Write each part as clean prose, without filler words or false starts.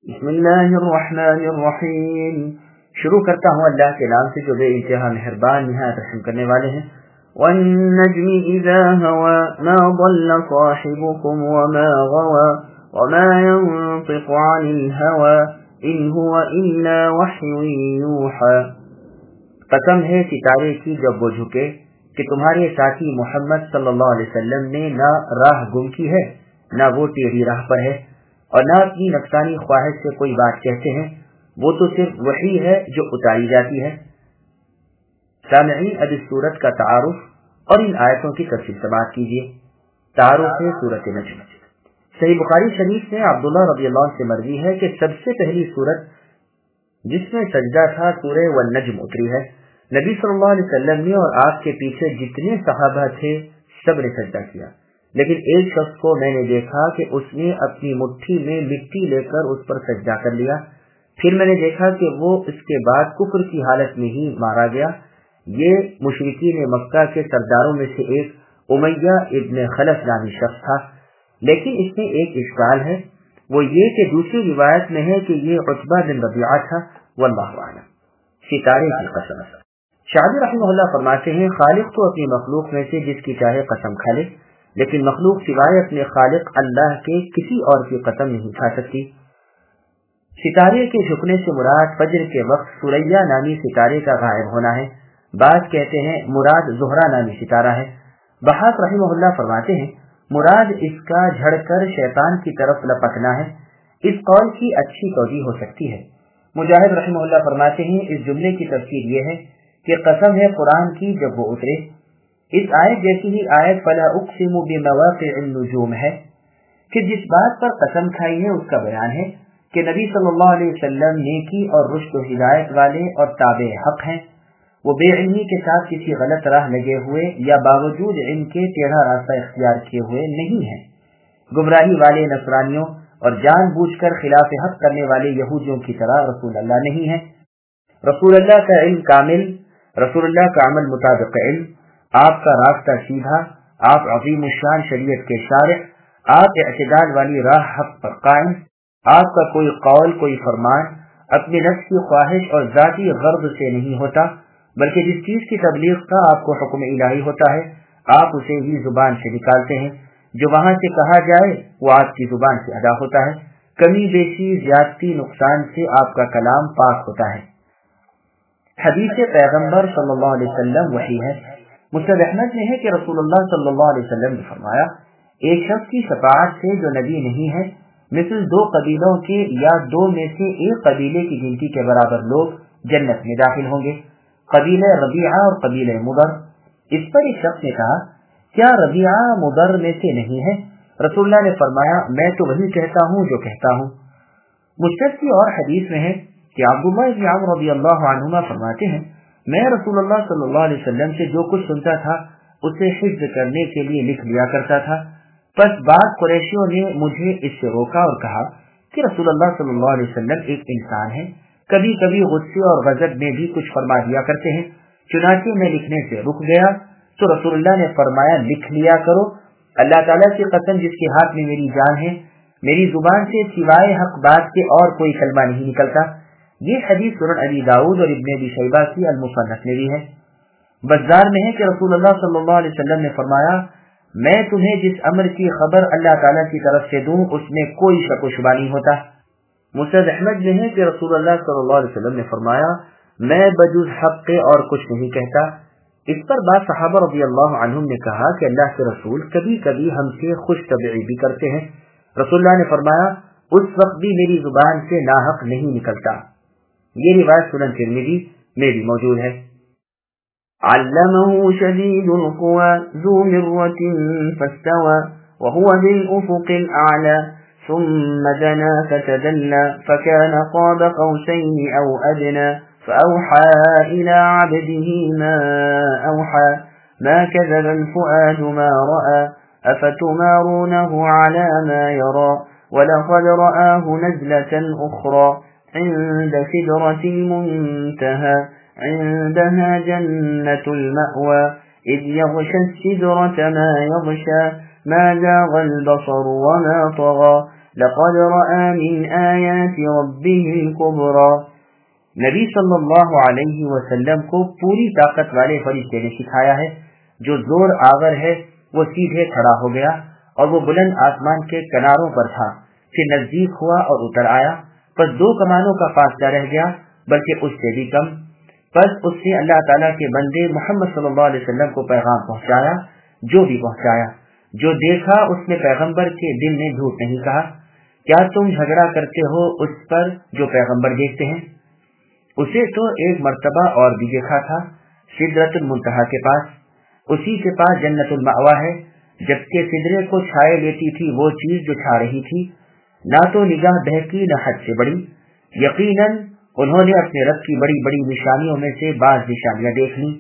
بسم اللہ الرحمن الرحیم. شروع کرتا ہوں اللہ کے نام سے جو بے انتہا مہربان نہایت رحم کرنے والے ہیں. والنجم اذا هوى ما ضل صاحبكم وما غوى وما ينطق عن الهوى ان هو الا وحي يوحى. قسم ہے ستارے کی جب وہ جھکے کہ تمہارے ساتھی محمد صلی اللہ علیہ وسلم نے نہ راہ گم کی ہے نہ وہ ٹیڑھی راہ پر ہے اور نہ اپنی نفسانی خواہش سے کوئی بات کہتے ہیں، وہ تو صرف وحی ہے جو اتاری جاتی ہے. سامعین، اب اس سورت کا تعارف اور ان آیتوں کی تفصیل سماعت کیجیے. تعارف ہے سورت نجم. صحیح بخاری شریف سے عبداللہ رضی اللہ عنہ سے مروی ہے کہ سب سے پہلی سورت جس میں سجدہ تھا سورہ والنجم اتری ہے. نبی صلی اللہ علیہ وسلم نے اور آپ کے پیچھے جتنے صحابہ تھے سب نے سجدہ کیا، لیکن ایک شخص کو میں نے دیکھا کہ اس نے اپنی مٹھی میں مٹی لے کر اس پر سجدہ کر لیا. پھر میں نے دیکھا کہ وہ اس کے بعد کفر کی حالت میں ہی مارا گیا. یہ مشرکین مکہ کے سرداروں میں سے ایک امیہ ابن خلف نامی شخص تھا، لیکن اس میں ایک اشکال ہے، وہ یہ کہ دوسری روایت میں ہے کہ یہ عتبہ بن ربیعہ تھا. واللہ اعلم. ستارے کی قسم. شاعر رحمہ اللہ فرماتے ہیں، خالق تو اپنی مخلوق میں سے جس کی چاہے قسم کھا لے، لیکن مخلوق سوائے اپنے خالق اللہ کے کسی اور کی قسم نہیں کھا سکتی. ستارے کے جھکنے سے مراد فجر کے وقت سوریا نامی ستارے کا غائب ہونا ہے. بعض کہتے ہیں مراد زہرہ نامی ستارہ ہے. بحاق رحمہ اللہ فرماتے ہیں مراد اس کا جھڑ کر شیطان کی طرف لپکنا ہے. اس قول کی اچھی توجیہ ہو سکتی ہے. مجاہد رحمہ اللہ فرماتے ہیں اس جملے کی تفسیر یہ ہے کہ قسم ہے قرآن کی جب وہ اترے. اس آیت جیسی ہی آیت فلا اقسم بمواقع النجوم ہے کہ جس بات پر قسم کھائی ہے اس کا بیان ہے کہ نبی صلی اللہ علیہ وسلم نیکی اور رشد و ہدایت والے اور تابع حق ہیں. وہ بے علمی کے ساتھ کسی غلط راہ لگے ہوئے یا باوجود علم کے ٹیڑھا راستہ اختیار کیے ہوئے نہیں ہیں. گمراہی والے نصرانیوں اور جان بوجھ کر خلاف حق کرنے والے یہودیوں کی طرح رسول اللہ نہیں ہے. رسول اللہ کا علم کامل، رسول اللہ کا عمل مطابق علم، آپ کا راستہ سیدھا، آپ عظیم الشان شریعت کے شارع، آپ اعتدال والی راہ حق پر قائم. آپ کا کوئی قول کوئی فرمان اپنے نفس کی خواہش اور ذاتی غرض سے نہیں ہوتا، بلکہ جس چیز کی تبلیغ کا آپ کو حکم الہی ہوتا ہے آپ اسے ہی زبان سے نکالتے ہیں. جو وہاں سے کہا جائے وہ آپ کی زبان سے ادا ہوتا ہے. کمی بیشی زیادتی نقصان سے آپ کا کلام پاک ہوتا ہے. حدیث پیغمبر صلی اللہ علیہ وسلم وحی ہے. مسند احمد میں ہے کہ رسول اللہ صلی اللہ علیہ وسلم نے فرمایا، ایک شخص کی شفاعت سے جو نبی نہیں ہے مثل دو قبیلوں کے یا دو میں سے ایک قبیلے کی گنتی کے برابر لوگ جنت میں داخل ہوں گے، قبیلہ ربیعہ اور قبیلہ مضر. اس پر ایک شخص نے کہا، کیا ربیعہ مضر میں سے نہیں ہے؟ رسول اللہ نے فرمایا، میں تو وہی کہتا ہوں جو کہتا ہوں. مسند کی اور حدیث میں ہے کہ عبداللہ بن عمرو رضی اللہ عنہما فرماتے ہیں، میں رسول اللہ صلی اللہ علیہ وسلم سے جو کچھ سنتا تھا اسے حفظ کرنے کے لیے لکھ لیا کرتا تھا. پس بعض قریشیوں نے مجھے اس سے روکا اور کہا کہ رسول اللہ صلی اللہ علیہ وسلم ایک انسان ہے، کبھی کبھی غصے اور غضب میں بھی کچھ فرما دیا کرتے ہیں. چنانچہ میں لکھنے سے رک گیا تو رسول اللہ نے فرمایا، لکھ لیا کرو. اللہ تعالیٰ کی قسم جس کے ہاتھ میں میری جان ہے، میری زبان سے سوائے حق بات کے اور کوئی کلمہ نہیں نکلتا. یہ حدیث سنن ابی داؤد اور ابن ابی شیبہ کی المصنف میں بھی ہے. بزار میں ہے کہ رسول اللہ صلی اللہ علیہ وسلم نے فرمایا، میں تمہیں جس امر کی خبر اللہ تعالیٰ کی طرف سے دوں اس میں کوئی شک و شبہ نہیں ہوتا. مسند احمد میں ہے کہ رسول اللہ صلی اللہ علیہ وسلم نے فرمایا، میں بجز حق کے اور کچھ نہیں کہتا. اس پر بعض صحابہ رضی اللہ عنہم نے کہا کہ اللہ کے رسول کبھی کبھی ہم سے خوش طبعی بھی کرتے ہیں. رسول اللہ نے فرمایا، اس وقت بھی میری زبان سے ناحق نہیں نکلتا. یہ روایت سنن ترمذی میں بھی موجود ہے. علمه شدید القوى ذو مرة فاستوى وهو بالأفق الأعلى ثم دنا فتدلى فكان قاب قوسين أو أدنى فأوحى إلى عبده ما أوحى ما كذب الفؤاد ما رأى أفتمارونه على ما يرى ولقد رآه نزلة أخرى عند سدرة المنتهى عندها جنة المأوى إذ يغشى السدرة ما يغشى ما زاغ البصر وما طغى لقد رأى من آيات ربه الكبرى۔ نبی صلی اللہ علیہ وسلم کو پوری طاقت والے فرشتے نے سکھایا ہے، جو زور آور ہے وہ سیدھے کھڑا ہو گیا اور وہ بلند آسمان کے کناروں پر تھا، پھر نزدیک ہوا اور اتر آیا، پس 2 کمانوں کا فاصلہ رہ گیا بلکہ اس سے بھی کم۔ پس اس نے اللہ تعالیٰ کے بندے محمد صلی اللہ علیہ وسلم کو پیغام پہنچایا، جو بھی پہنچایا۔ جو دیکھا اس نے پیغمبر کے دل نے جھوٹ نہیں کہا۔ کیا تم جھگڑا کرتے ہو اس پر جو پیغمبر دیکھتے ہیں؟ اسے تو ایک مرتبہ اور بھی دیکھا تھا، سدرۃ المنتہا کے پاس، اسی کے پاس جنت المأوا ہے، جبکہ سدرے کو چھائے لیتی تھی وہ چیز جو چھا رہی تھی، نہ تو نگاہ بہکی نہ حد سے بڑی۔ یقیناً انہوں نے اپنے رب کی بڑی بڑی نشانیوں میں سے بعض نشانیاں دیکھ لیں۔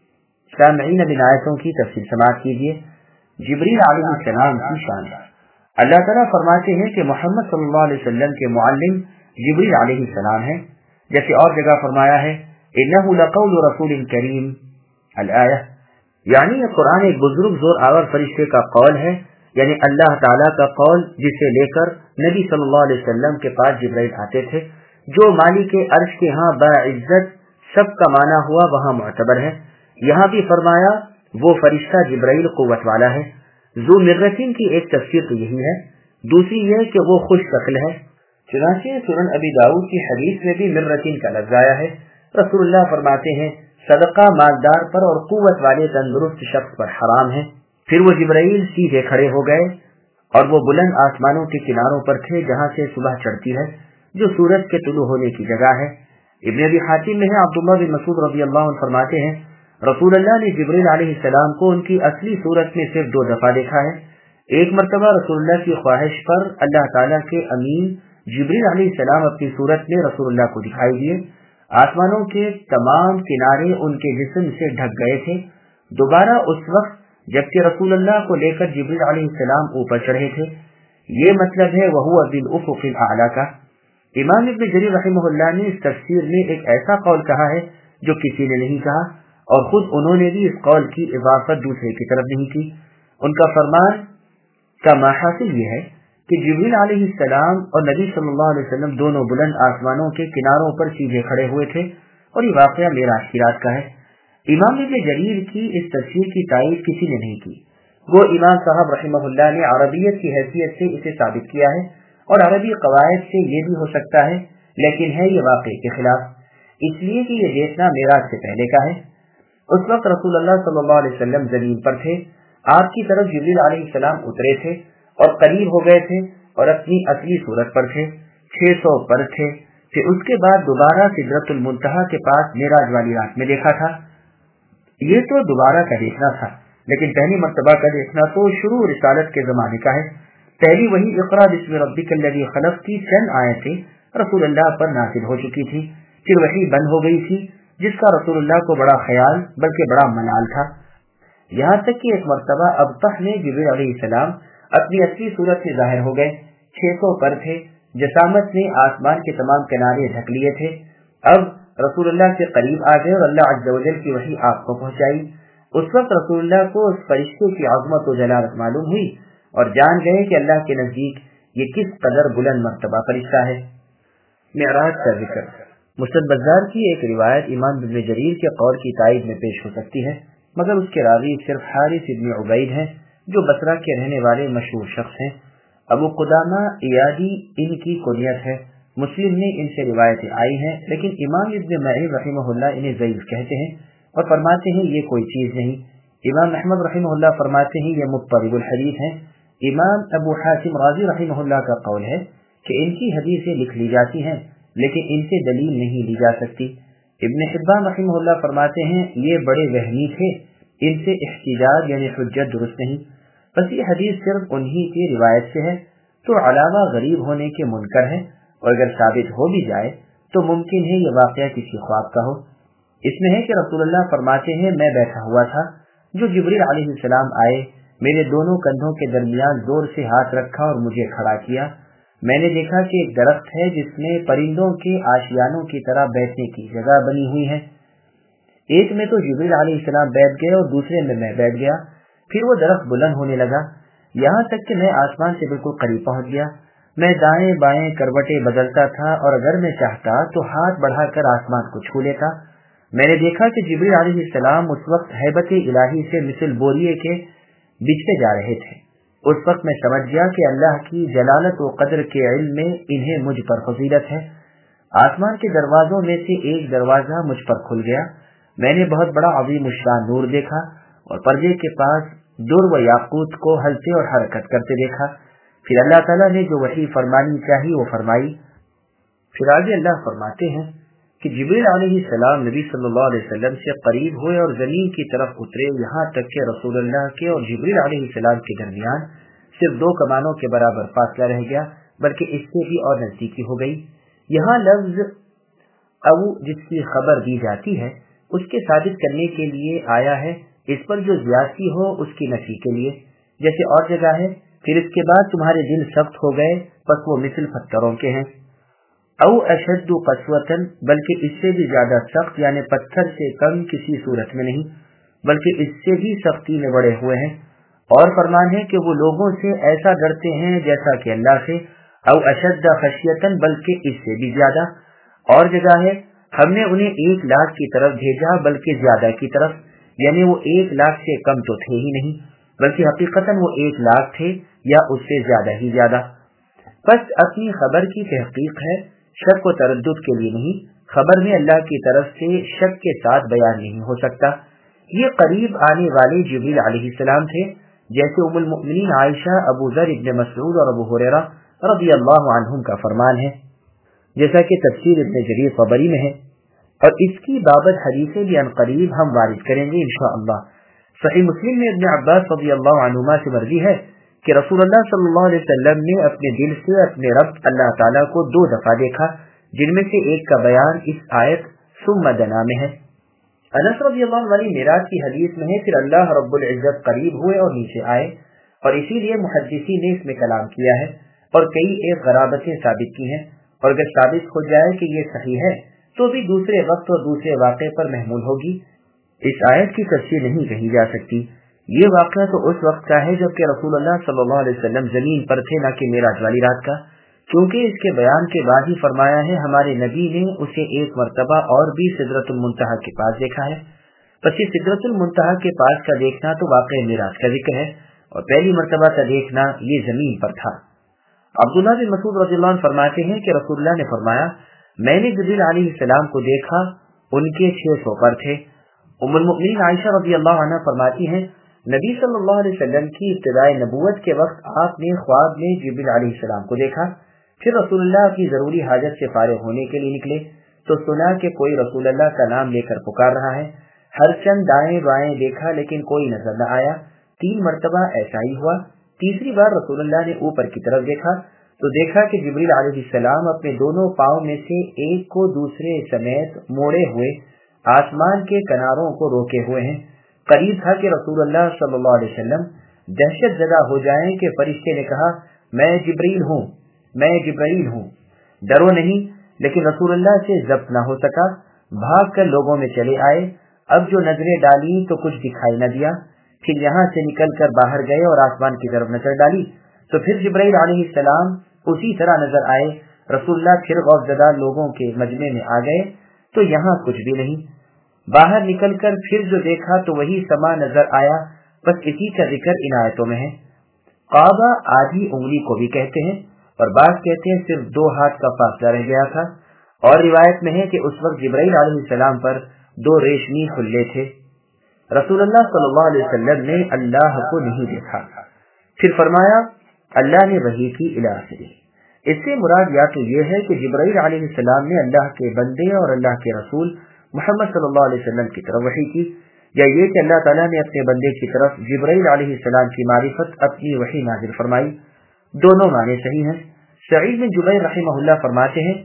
سامعین، اب ان آیتوں کی تفصیل سماعت کیجیے۔ جبریل علیہ السلام کی شان۔ اللہ تعالیٰ فرماتے ہیں کہ محمد صلی اللہ علیہ وسلم کے معلم جبریل علیہ السلام ہیں، جیسے اور جگہ فرمایا ہے انہ لقول رسول کریم الآیہ، یعنی یہ قرآن ایک بزرگ زور آور فرشتے کا قول ہے، یعنی اللہ تعالیٰ کا قول، جسے لے کر نبی صلی اللہ علیہ وسلم کے پاس جبرائیل آتے تھے، جو مالک عرش کے ہاں باعزت سب کا مانا ہوا وہاں معتبر ہے۔ یہاں بھی فرمایا وہ فرشتہ جبرائیل قوت والا ہے۔ ذو مرتین کی ایک تفسیر تو یہی ہے، دوسری یہ کہ وہ خوش شکل ہے۔ چنانچہ سنن ابی داؤد کی حدیث میں بھی مرتین کا لفظ آیا ہے۔ رسول اللہ فرماتے ہیں صدقہ مالدار پر اور قوت والے تندرست شخص پر حرام ہے۔ پھر وہ جبرائیل سیدھے کھڑے ہو گئے اور وہ بلند آسمانوں کے کناروں پر تھے جہاں سے صبح چڑھتی ہے، جو سورج کے طلوع ہونے کی جگہ ہے۔ ابن ابی حاتم میں ہے، عبداللہ بن مسعود رضی اللہ عنہ فرماتے ہیں رسول اللہ نے جبریل علیہ السلام کو ان کی اصلی صورت میں صرف 2 دفعہ دیکھا ہے۔ ایک مرتبہ رسول اللہ کی خواہش پر اللہ تعالیٰ کے امین جبریل علیہ السلام اپنی صورت میں رسول اللہ کو دکھائی دیے، آسمانوں کے تمام کنارے ان کے جسم سے ڈھک گئے تھے۔ دوبارہ اس وقت جبکہ رسول اللہ کو لے کر جبریل علیہ السلام اوپر چڑھے تھے۔ یہ مطلب ہے وہو بالافق الاعلی کا۔ امام ابن جریر رحمہ اللہ نے اس تفسیر میں ایک ایسا قول کہا ہے جو کسی نے نہیں کہا، اور خود انہوں نے بھی اس قول کی اضافت دوسرے کی طرف نہیں کی۔ ان کا فرمان کا ماحصل یہ ہے کہ جبریل علیہ السلام اور نبی صلی اللہ علیہ وسلم دونوں بلند آسمانوں کے کناروں پر سیدھے کھڑے ہوئے تھے، اور یہ واقعہ معراج کی رات کا ہے۔ امام ابن جریر کی اس تفسیر کی تائید کسی نے نہیں کی۔ وہ امام صاحب رحمہ اللہ نے عربیت کی حیثیت سے اسے ثابت کیا ہے، اور عربی قواعد سے یہ بھی ہو سکتا ہے، لیکن ہے یہ واقعے کے خلاف، اس لیے کہ یہ دیکھنا معراج سے پہلے کا ہے۔ اس وقت رسول اللہ صلی اللہ علیہ وسلم زمین پر تھے، آپ کی طرف جبریل علیہ السلام اترے تھے اور قریب ہو گئے تھے اور اپنی اصلی صورت پر تھے، 600 پر تھے۔ پھر اس کے بعد دوبارہ سدرۃ المنتہا کے پاس معراج والی رات میں دیکھا تھا۔ یہ تو دوبارہ کا دیکھنا تھا، لیکن پہلی مرتبہ کا دیکھنا تو شروع رسالت کے زمانے کا ہے۔ پہلی وہی اقرا بسم ربک الذی خلق کی چند آیتیں رسول اللہ پر نازل ہو چکی تھی، پھر وہی بند ہو گئی تھی، جس کا رسول اللہ کو بڑا خیال بلکہ بڑا ملال تھا۔ یہاں تک کہ ایک مرتبہ ابطح میں جبریل علیہ السلام اپنی اصلی صورت میں ظاہر ہو گئے، 600 پر تھے، جسامت نے آسمان کے تمام کنارے ڈھک لیے تھے۔ اب رسول اللہ کے قریب آ گئے اور اللہ عز و جل کی وحی آپ کو پہنچائی۔ اس وقت رسول اللہ کو اس فرشتے کی عظمت و جلالت معلوم ہوئی اور جان گئے کہ اللہ کے نزدیک یہ کس قدر بلند مرتبہ فرشتہ ہے۔ معراج کا ذکر۔ مسند بزار کی ایک روایت امام ابن جریر کے قول کی تائید میں پیش ہو سکتی ہے، مگر اس کے راوی صرف حارث ابن عبید ہیں، جو بصرہ کے رہنے والے مشہور شخص ہیں۔ ابو قدامہ ایادی ان کی کنیت ہے، مسلم میں ان سے روایتیں آئی ہیں، لیکن امام ابن معین رحمہ اللہ انہیں ضعیف کہتے ہیں اور فرماتے ہیں یہ کوئی چیز نہیں۔ امام احمد رحمہ اللہ فرماتے ہیں یہ مضطرب الحدیث ہیں۔ امام ابو حاتم رازی رحمہ اللہ کا قول ہے کہ ان کی حدیثیں لکھ لی جاتی ہیں، لیکن ان سے دلیل نہیں لی جا سکتی۔ ابن حبان رحمہ اللہ فرماتے ہیں یہ بڑے وہمی تھے، ان سے احتجاج یعنی حجت درست نہیں۔ بس یہ حدیث صرف انہی کی روایت سے ہے تو علاوہ غریب ہونے کے منکر ہے، اور اگر ثابت ہو بھی جائے تو ممکن ہے یہ واقعہ کسی خواب کا ہو۔ اس میں ہے کہ رسول اللہ فرماتے ہیں میں بیٹھا ہوا تھا، جو جبریل علیہ السلام آئے، میرے دونوں کندھوں کے درمیان زور سے ہاتھ رکھا اور مجھے کھڑا کیا۔ میں نے دیکھا کہ ایک درخت ہے جس میں پرندوں کے آشیانوں کی طرح بیٹھنے کی جگہ بنی ہوئی ہے۔ ایک میں تو جبریل علیہ السلام بیٹھ گئے اور دوسرے میں بیٹھ گیا۔ پھر وہ درخت بلند ہونے لگا، یہاں تک کہ میں آسمان سے بالکل قریب پہنچ گیا۔ मैं दाएं बाएं करवटें बदलता था और अगर मैं चाहता तो हाथ बढ़ाकर आसमान को छू लेता। मैंने देखा कि जिब्रील अलैहिस्सलाम उस वक्त हैबत इलाही से मिसल बोरिए के बिछते जा रहे थे। उस वक्त मैं समझ गया कि अल्लाह की जलालत व कद्र के इल्म में इन्हें मुझ पर फजीलत है। आसमान के दरवाजों में से एक दरवाजा मुझ पर खुल गया। मैंने बहुत बड़ा अज़ीम शान नूर देखा और पर्दे के पास दुर व याकूत को हलते और हरकत करते देखा। फिर अल्लाह ताला ने जो वही फरमानी चाहिए वो फरमाई। फिर आगे अल्लाह फरमाते हैं कि जिब्रील अलैहिस्सलाम नबी सल्लल्लाहु अलैहि वसल्लम से करीब हुए और जमीन की तरफ उतरे, यहाँ तक कि रसूलुल्लाह के और जिब्रील अलैहिस्सलाम के दरमियान सिर्फ 2 कमानों के बराबर फासला रह गया, बल्कि इससे भी और नजदीकी हो गई। यहाँ लफ्ज अबू जिसकी खबर दी जाती है उसके साबित करने के लिए आया है, इस पर जो ज्यादती हो उसकी नफी के लिए। जैसे और जगह है, फिर इसके बाद तुम्हारे दिल सख्त हो गए बस वो मिसल पत्थरों के हैं। औ अशद्दु कस्वतन, बल्कि इससे भी ज्यादा सख्त, यानी पत्थर से कम किसी सूरत में नहीं, बल्कि इससे भी सख्ती में बड़े हुए हैं। और फरमान है कि वो लोगों से ऐसा डरते हैं जैसा कि अल्लाह से। औ अशद्द खशियतन, बल्कि इससे भी ज्यादा। और जगह है, हमने उन्हें 1 लाख की तरफ भेजा, बल्कि ज्यादा की तरफ, यानी वो 1 लाख से कम तो थे ही नहीं, बल्कि हकीकतन वो 1 लाख थे या उससे ज्यादा ही ज्यादा। बस अपनी खबर की तहकीक है, शक व तरद्दुद के लिए नहीं। खबर में अल्लाह की तरफ से शक के साथ बयान नहीं हो सकता। ये करीब आने वाले जिब्रील अलैहिस्सलाम थे, जैसे उम्मुल मुमिनीन आयशा, अबू ज़र इब्न मसऊद और अबू हुरैरा रज़ियल्लाहु अन्हुम का फरमान है, जैसा कि तफसीर इब्न जरीर तबरी में है। और इसकी बाबत हदीसें भी अनकरीब हम वारिद करेंगे इंशाअल्लाह। सही मुस्लिम में इब्न अब्बास रज़ियल्लाहु अन्हुमा से मर्वी है कि रसूलुल्लाह सल्लल्लाहु अलैहि वसल्लम ने अपने दिल से अपने रब अल्लाह ताला को 2 दफा देखा, जिनमें से एक का बयान इस आयत सुम्मा दना में है। अनस रज़ियल्लाहु अन्हु वाली मिराज की हदीस में है, फिर अल्लाह रब्बुल इज्जत करीब हुए और नीचे आए, और इसीलिए मुहद्दिसीन ने इसमें कलाम किया है और कई एक गराबतें साबित की हैं। और अगर साबित हो जाए कि ये सही है तो भी दूसरे वक्त और दूसरे वाक़े पर महमूल होगी। इस आयत की तफसीर नहीं कही जा सकती। ये वाक़या तो उस वक्त का है जबकि रसूलुल्लाह सल्लल्लाहु अलैहि वसल्लम जमीन पर थे, न कि मेराज वाली रात का, क्योंकि इसके बयान के बाद ही फरमाया है हमारे नबी ने उसे 1 मरतबा और भी सिदरतुल मुंतहा के पास देखा है। बस सिदरतुल मुंतहा के पास का देखना तो वाक़ई मेराज का जिक्र है, और पहली मरतबा का देखना ये जमीन पर था। अब्दुल्लाह बिन मसूद रज़ियल्लाहु अन्हु फरमाते हैं कि रसूलुल्लाह ने फरमाया, मैंने जिब्रील अलैहिस्सलाम को देखा, उनके 600 पर थे। उम्मुल मुमिनीन आयशा रज़ियल्लाहु अन्हा फरमाती हैं, नबी सल्लल्लाहु अलैहि वसल्लम की इब्तिदाई नबूवत के वक्त आपने ख्वाब में जिब्रील अलैहिस्सलाम को देखा। फिर रसूलुल्लाह की जरूरी हाजत से फारिग होने के लिए निकले तो सुना कि कोई रसूलुल्लाह का नाम लेकर पुकार रहा है। हर चंद दाएं बाएं देखा लेकिन कोई नजर न आया। 3 मरतबा ऐसा ही हुआ। तीसरी बार रसूलुल्लाह ने ऊपर की तरफ देखा तो देखा कि जिब्रील अलैहिस्सलाम अपने दोनों पांव में से एक को दूसरे समेत मोड़े हुए आसमान के किनारों को रोके हुए हैं। करीब था कि रसूलुल्लाह सल्लल्लाहु अलैहि वसल्लम दहशत ज़दा हो जाएं कि फरिश्ते ने कहा, मैं जिब्रील हूँ, मैं जिब्रील हूँ, डरो नहीं। लेकिन रसूलुल्लाह से ज़ब्त न हो सका, भाग कर लोगों में चले आए। अब जो नजरें डाली तो कुछ दिखाई न दिया। फिर यहाँ से निकल कर बाहर गए और आसमान की तरफ नजर डाली तो फिर जिब्रील अलैहिस्सलाम उसी तरह नजर आए। रसूलुल्लाह फिर गौफ़ज़दा लोगों के मजमे में आ गए तो यहाँ कुछ भी नहीं। बाहर निकलकर फिर जो देखा तो वही समा नजर आया। बस इसी का जिक्र इन आयतों में है। काबा आधी उंगली को भी कहते हैं और बात कहते हैं सिर्फ 2 हाथ का फासला रह गया था। और रिवायत में है कि उस वक्त जिब्रील अलैहिस्सलाम पर 2 रेशमी खुल्ले थे। रसूलुल्लाह सल्लल्लाहु अलैहि वसल्लम ने अल्लाह को नहीं देखा। फिर फरमाया, अल्लाह ने वही की इला आखिरी। इससे मुराद या तो ये है कि जिब्रील अलैहिस्सलाम ने अल्लाह के बंदे और अल्लाह के रसूल मोहम्मद सल्लल्लाहु अलैहि वसल्लम की तरफ वही की, या ये कि अल्लाह ताला ने अपने बंदे की तरफ जिब्रील अलैहिस्सलाम की मारिफत अपनी वही नाजिल फरमाई। दोनों माने सही हैं। सईद बिन जुबैर रहमहुल्लाह फरमाते हैं,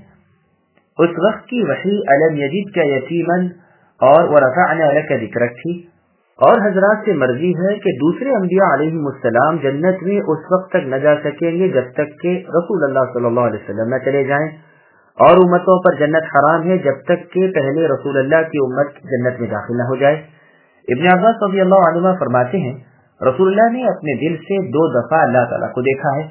उस वक्त की वही अलम यजिद का यतीमन और वरफ़अना लका ज़िक्रक थी। और हजरात से मर्जी है कि दूसरे अंबिया अलैहिमुस्सलाम जन्नत में उस वक्त तक न जा सकेंगे जब तक कि रसूलुल्लाह सल्लल्लाहु अलैहि वसल्लम न चले जाएं, और उम्मतों पर जन्नत हराम है जब तक कि पहले रसूलुल्लाह की उम्मत जन्नत में दाखिल न हो जाए। इब्न अब्बास रज़ियल्लाहु अन्हुमा फरमाते हैं, रसूलुल्लाह ने अपने दिल से 2 दफा अल्लाह ताला को देखा है।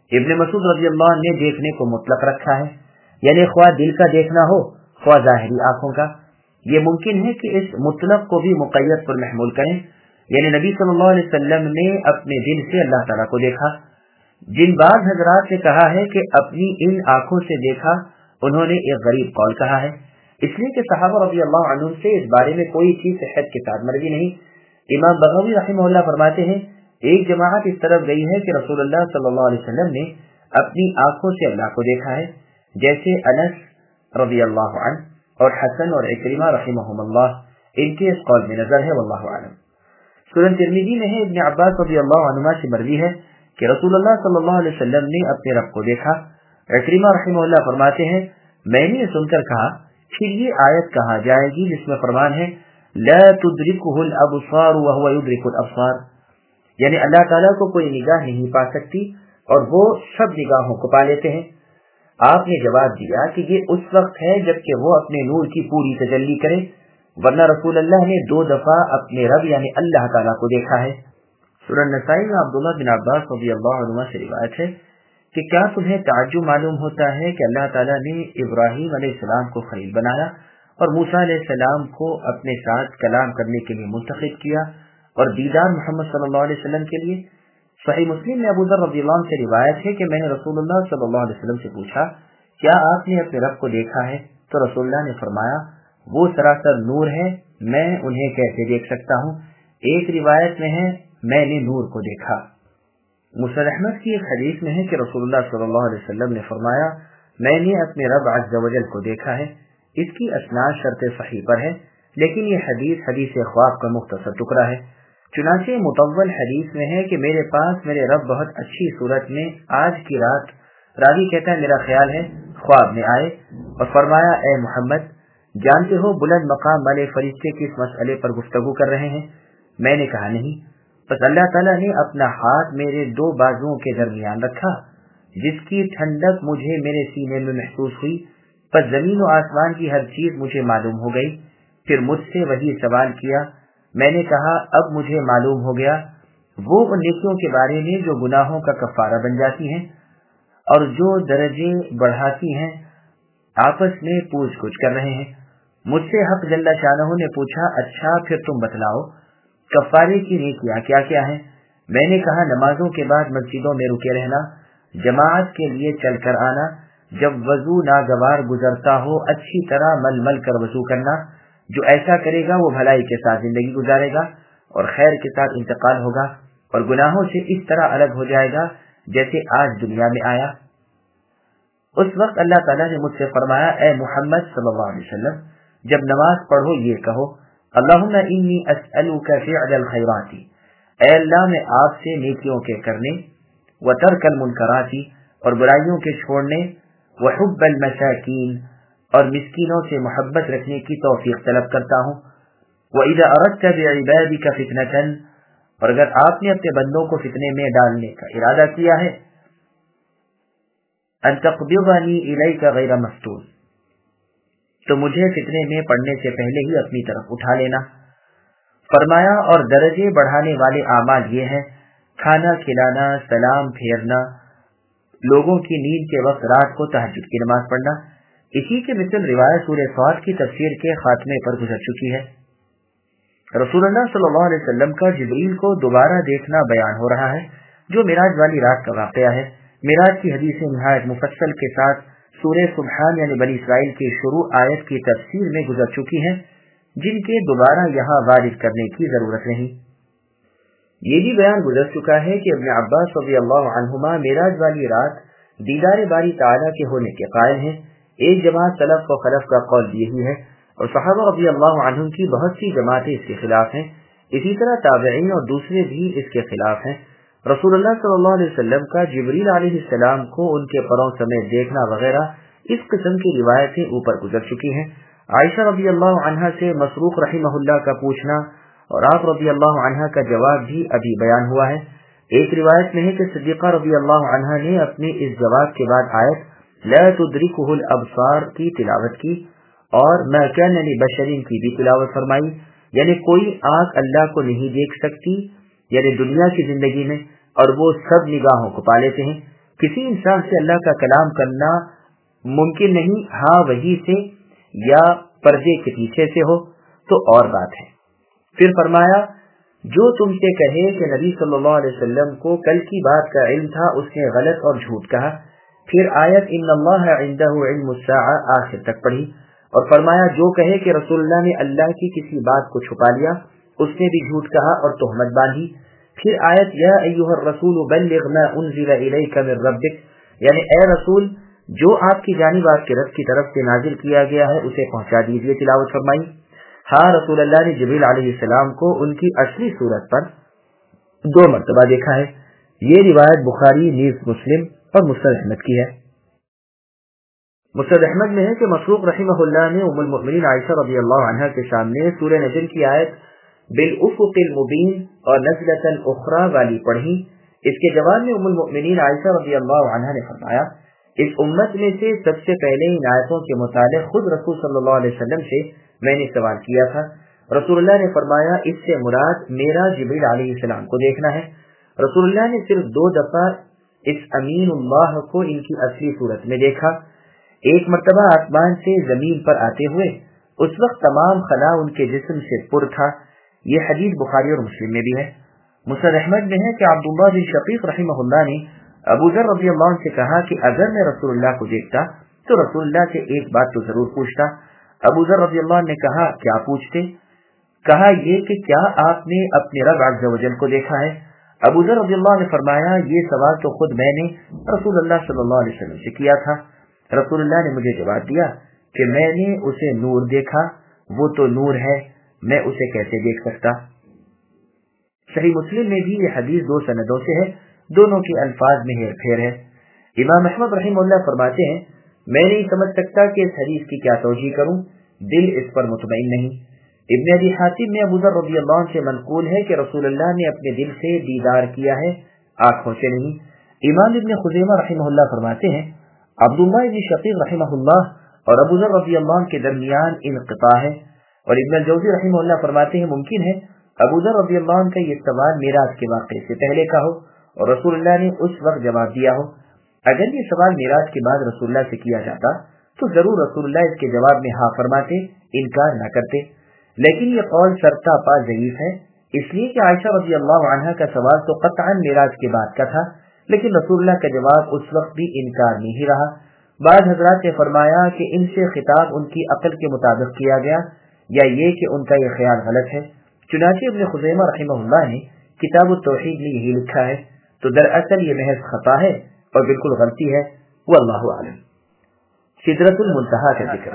ابن मसूद रज़ी अल्लाह ने देखने को मुतलक रखा है, यानी ख्वाह दिल का देखना हो ख्वाह ज़ाहिरी आंखों का। ये मुमकिन है कि इस मुतलक को भी मुक़य्यद पर महमूल करें, यानी नबी सल्लल्लाहु अलैहि वसल्लम ने अपने दिल से अल्लाह ताला को देखा। जिन बाज़ हज़रात ने कहा है कि अपनी इन आंखों से देखा, उन्होंने एक गरीब कौल कहा है, इसलिए कि सहाबा रज़ी अल्लाह अन्हुम से इस बारे में कोई चीज सेहत के साथ मर्जी नहीं। इमाम बग़वी रहमहुल्लाह फरमाते हैं, एक जमात इस तरफ गई है कि रसूलुल्लाह सल्लल्लाहु अलैहि वसल्लम ने अपनी आंखों से अल्लाह को देखा है, जैसे अनस रज़ी अल्लाह अन्हु और हसन और इकरिमा रहमहुमुल्लाह इनके इस कौल में नजर है, वल्लाहु आलम। सुनन तिर्मिज़ी में है, इब्न अब्बास रज़ी अल्लाह अन्हुमा से मर्वी है कि रसूलुल्लाह सल्लल्लाहु अलैहि वसल्लम ने अपने रब को देखा। इकरिमा रहमहुल्लाह फरमाते हैं, मैंने सुनकर कहा फिर ये आयत कहा जाएगी जिसमें फरमान है ला तुद्रिकुहुल अबसार व हुवा युद्रिकुल अबसार, यानी अल्लाह ताला को कोई निगाह नहीं पा सकती और वो सब निगाहों को पा लेते हैं। आपने जवाब दिया कि ये उस वक्त है जबकि वो अपने नूर की पूरी तजल्ली करे, वरना रसूलुल्लाह ने 2 दफा अपने रब यानी अल्लाह ताला को देखा है। सुनन नसाई में अब्दुल्लाह बिन अब्बास रज़ियल्लाहु अन्हुमा से रिवायत है कि क्या तुम्हें ताज्जुब मालूम होता है कि अल्लाह ताला ने इब्राहीम अलैहिस्सलाम को खलील बनाया और मूसा अलैहिस्सलाम को अपने साथ कलाम करने के लिए मुंतखब किया और दीदार मोहम्मद सल्लल्लाहु अलैहि वसल्लम के लिए। सही मुस्लिम में अबू ज़र रज़ियल्लाहु अन्हु से रिवायत है कि मैंने रसूलुल्लाह सल्लल्लाहु अलैहि वसल्लम से पूछा, क्या आपने अपने रब को देखा है? तो रसूलुल्लाह ने फरमाया, वो सरासर नूर है, मैं उन्हें कैसे देख सकता हूँ। एक रिवायत में है, मैंने नूर को देखा। मुस्नद अहमद की एक हदीस में है कि रसूलुल्लाह सल्लल्लाहु अलैहि वसल्लम ने फरमाया, मैंने अपने रब अज़्ज़ व जल को देखा है। इसकी असनाद शर्त सही पर है, लेकिन ये हदीस ख्वाब का मुख्तसर टुकड़ा है। चुनाचे मुतव्वल हदीस में है कि मेरे पास मेरे रब बहुत अच्छी सूरत में आज की रात, रावी कहता है मेरा ख्याल है, ख्वाब में आए और फरमाया, ए मोहम्मद, जानते हो बुलंद मकाम वाले फरिश्ते किस मसले पर गुफ्तगू कर रहे हैं? मैंने कहा नहीं। बस अल्लाह ताला ने अपना हाथ मेरे 2 बाजुओं के दरमियान रखा, जिसकी ठंडक मुझे मेरे सीने में महसूस हुई। बस जमीन और आसमान की हर चीज मुझे मालूम हो गई। फिर मुझसे वही सवाल किया। मैंने कहा, अब मुझे मालूम हो गया वो उन नेकियों के बारे में जो गुनाहों का कफारा बन जाती हैं और जो दर्जे बढ़ाती हैं। आपस में पूछ कुछ कर रहे हैं। मुझसे हक जल्ला शानहू ने पूछा, अच्छा फिर तुम बतलाओ कफारे की नेकियां क्या क्या हैं? मैंने कहा, नमाजों के बाद मस्जिदों में रुके रहना, जमात के लिए चल कर आना, जब वजू नागवार गुजरता हो अच्छी तरह मल मल कर वजू करना। जो ऐसा करेगा वो भलाई के साथ जिंदगी गुजारेगा और खैर के साथ इंतकाल होगा और गुनाहों से इस तरह अलग हो जाएगा जैसे आज दुनिया में आया। उस वक्त अल्लाह ताला ने मुझसे फरमाया, ए मोहम्मद सल्लल्लाहु अलैहि वसल्लम, जब नमाज पढ़ो ये कहो, अल्लाहुम्मा इन्नी अस्अलुका फ़िअल खैराती, ऐ अल्लाह मैं आपसे नेकियों के करने, व तर्कल मुनकराती और बुराइयों के छोड़ने, व हुब्बल मसाकीन और मिस्कीनों से मोहब्बत रखने की तौफीक तलब करता हूँ। व इज़ा अरदता बिइबादिका फितनतन, और अगर आपने अपने बंदों को फितने में डालने का इरादा किया है, अन तक़बिज़नी इलैका गैर मफ्तून, तो मुझे फितने में पड़ने से पहले ही अपनी तरफ उठा लेना। फरमाया, और दर्जे बढ़ाने वाले आमाल ये हैं, खाना खिलाना, सलाम फेरना, लोगों की नींद के वक्त रात को तहज्जुद की नमाज पढ़ना। इसी के मिसल रिवायत सूरह स्वाद की तफसीर के खात्मे पर गुजर चुकी है। रसूलुल्लाह सल्लल्लाहु अलैहि वसल्लम का जिब्रील को दोबारा देखना बयान हो रहा है, जो मिराज वाली रात का वाक़या है। मिराज की हदीसें निहायत मुफस्सल के साथ सूरह सुबहान यानी बनी इसराइल की शुरू आयत की तफसीर में गुजर चुकी हैं, जिनके दोबारा यहाँ वारिद करने की जरूरत नहीं। ये भी बयान गुजर चुका है कि इब्न अब्बास रज़ियल्लाहु अन्हुमा मिराज वाली रात दीदार बारी ताला के होने के कायल हैं। एक जमात सलफ व खलफ का कौल यही है और सहाबा रज़ियल्लाहु अन्हुम की बहुत सी जमातें इसके खिलाफ हैं। इसी तरह ताबईन और दूसरे भी इसके खिलाफ हैं। रसूलुल्लाह सल्लल्लाहु अलैहि वसल्लम का जिब्रील अलैहिस्सलाम को उनके परों समेत देखना वगैरह इस किस्म की रिवायतें ऊपर गुजर चुकी हैं। आयशा रज़ियल्लाहु अन्हा से मसरूक रहमहुल्लाह का पूछना और आप रज़ियल्लाहु अन्हा का जवाब भी अभी बयान हुआ है। एक रिवायत में है कि सिद्दीक़ा रज़ियल्लाहु अन्हा ने अपने इस जवाब के बाद आयत ला तुद्रिकुहुल अबसार की तिलावत की और मा काना लिबशरिन की भी तिलावत फरमाई, यानी कोई आंख अल्लाह को नहीं देख सकती यानी दुनिया की जिंदगी में, और वो सब निगाहों को पा लेते हैं। किसी इंसान से अल्लाह का कलाम करना मुमकिन नहीं, हाँ वही से या पर्दे के पीछे से हो तो और बात है। फिर फरमाया, जो तुमसे कहे कि नबी सल्लल्लाहु अलैहि वसल्लम को कल की बात का इल्म था, उसने गलत और झूठ कहा। फिर आयत इन्नल्लाह इंदहु इल्मुस्साअ आखिर तक पढ़ी और फरमाया, जो कहे कि रसूलुल्लाह ने अल्लाह की किसी बात को छुपा लिया, उसने भी झूठ कहा और तोहमत बांधी। फिर आयत या अय्युहर रसूल बल्लिग मा उनज़िला इलैका मिर रब्बिक, यानी ए रसूल जो आपकी जानिब आपके रब की तरफ से नाजिल किया गया है उसे पहुंचा दीजिए, तिलावत फरमाई। हाँ, रसूल अल्लाह ने जिब्रील अलैहिस्सलाम को उनकी असली सूरत पर 2 मरतबा देखा है। ये रिवायत बुखारी, नीस मुस्लिम और मुस्नद अहमद की है। मुस्नद अहमद में है कि मसरूक रहिमहुल्लाह ने उम्मुल मुमिनीन आयशा रज़ियल्लाहु अन्हा के सामने सूरह नजम की आयत बिल उफ़ुक़िल मुबीन और नज़लतन उख़रा वाली पढ़ी। इसके जवाब में उम्मुल मुमिनीन आयशा रज़ियल्लाहु अन्हा ने फरमाया, इस उम्मत में से सबसे पहले इन आयतों के मुतालिक खुद रसूल सल्लल्लाहु अलैहि वसल्लम से मैंने सवाल किया था। रसूलुल्लाह ने फरमाया, इससे मुराद मेरा जिब्रील अलैहिस्सलाम को देखना है। रसूलुल्लाह ने सिर्फ 2 दफा इस अमीनुल्लाह को इनकी असली सूरत में देखा। एक मर्तबा आसमान से जमीन पर आते हुए, उस वक्त तमाम खला उनके जिस्म से पुर था। ये हदीस बुखारी और मुस्लिम में भी है। मुस्नद अहमद में है कि अब्दुल्लाह बिन शकीक रहिमहुल्लाह ने अबू ज़र रज़ियल्लाहु अन्हु से कहा कि अगर मैं रसूलुल्लाह को देखता तो रसूलुल्लाह से एक बात तो जरूर पूछता। अबू ज़र रज़ियल्लाहु अन्हु ने कहा, क्या पूछते? कहा ये कि क्या आपने अपने रब अज़्ज़ व जल को देखा है? अबू ज़र रज़ियल्लाहु अन्हु ने फरमाया, ये सवाल तो खुद मैंने रसूलुल्लाह सल्लल्लाहु अलैहि वसल्लम से किया था। रसूलुल्लाह ने मुझे जवाब दिया कि मैंने उसे नूर देखा, वो तो नूर है, मैं उसे कैसे देख सकता। सही मुस्लिम में भी ये हदीस 2 सनदों से है, दोनों के अल्फाज में हेरफेर है। इमाम अहमद रहमतुल्लाह फरमाते हैं, मैं नहीं समझ सकता कि इस हदीस की क्या तौजीह करूं, दिल इस पर मुतमईन नहीं। इब्न अबी हातिम में अबू ज़र रज़ियल्लाहु अन्हु से मनक़ूल है कि रसूलुल्लाह ने अपने दिल से दीदार किया है, आंखों से नहीं। इमाम इब्न खुज़ैमा रहमतुल्लाह फरमाते हैं, अब्दुल्लाह इब्न शकीक रहमतुल्लाह और अबू ज़र रज़ियल्लाहु अन्हु के दरमियान इनक़िता है। और इब्न जौज़ी रहमतुल्लाह फरमाते हैं, मुमकिन है अबू ज़र रज़ियल्लाहु अन्हु का ये सवाल मिराज के वाक़े से पहले का हो और रसूलुल्लाह ने उस वक्त जवाब दिया हो। अगर ये सवाल मिराज के बाद रसूलुल्लाह से किया जाता तो जरूर रसूलुल्लाह इसके जवाब में हाँ फरमाते, इनकार न करते। लेकिन ये कौल सरता पा ज़ईफ़ है, इसलिए कि आयशा रज़ियल्लाहु अन्हा का सवाल तो क़त्अन मिराज के बाद का था, लेकिन रसूलुल्लाह का जवाब उस वक्त भी इनकार नहीं रहा। बाद हज़रात ने फरमाया कि इनसे खिताब उनकी अक्ल के मुताबिक किया गया या ये कि उनका ये ख्याल गलत है। चुनांचे इब्न खुज़ैमा रहमतुल्लाह ने किताब तौहीद में यही लिखा है, तो दरअसल ये महज खता है और बिल्कुल गलती है। वल्लाहु आलम। सिदरतुल मुंतहा का जिक्र।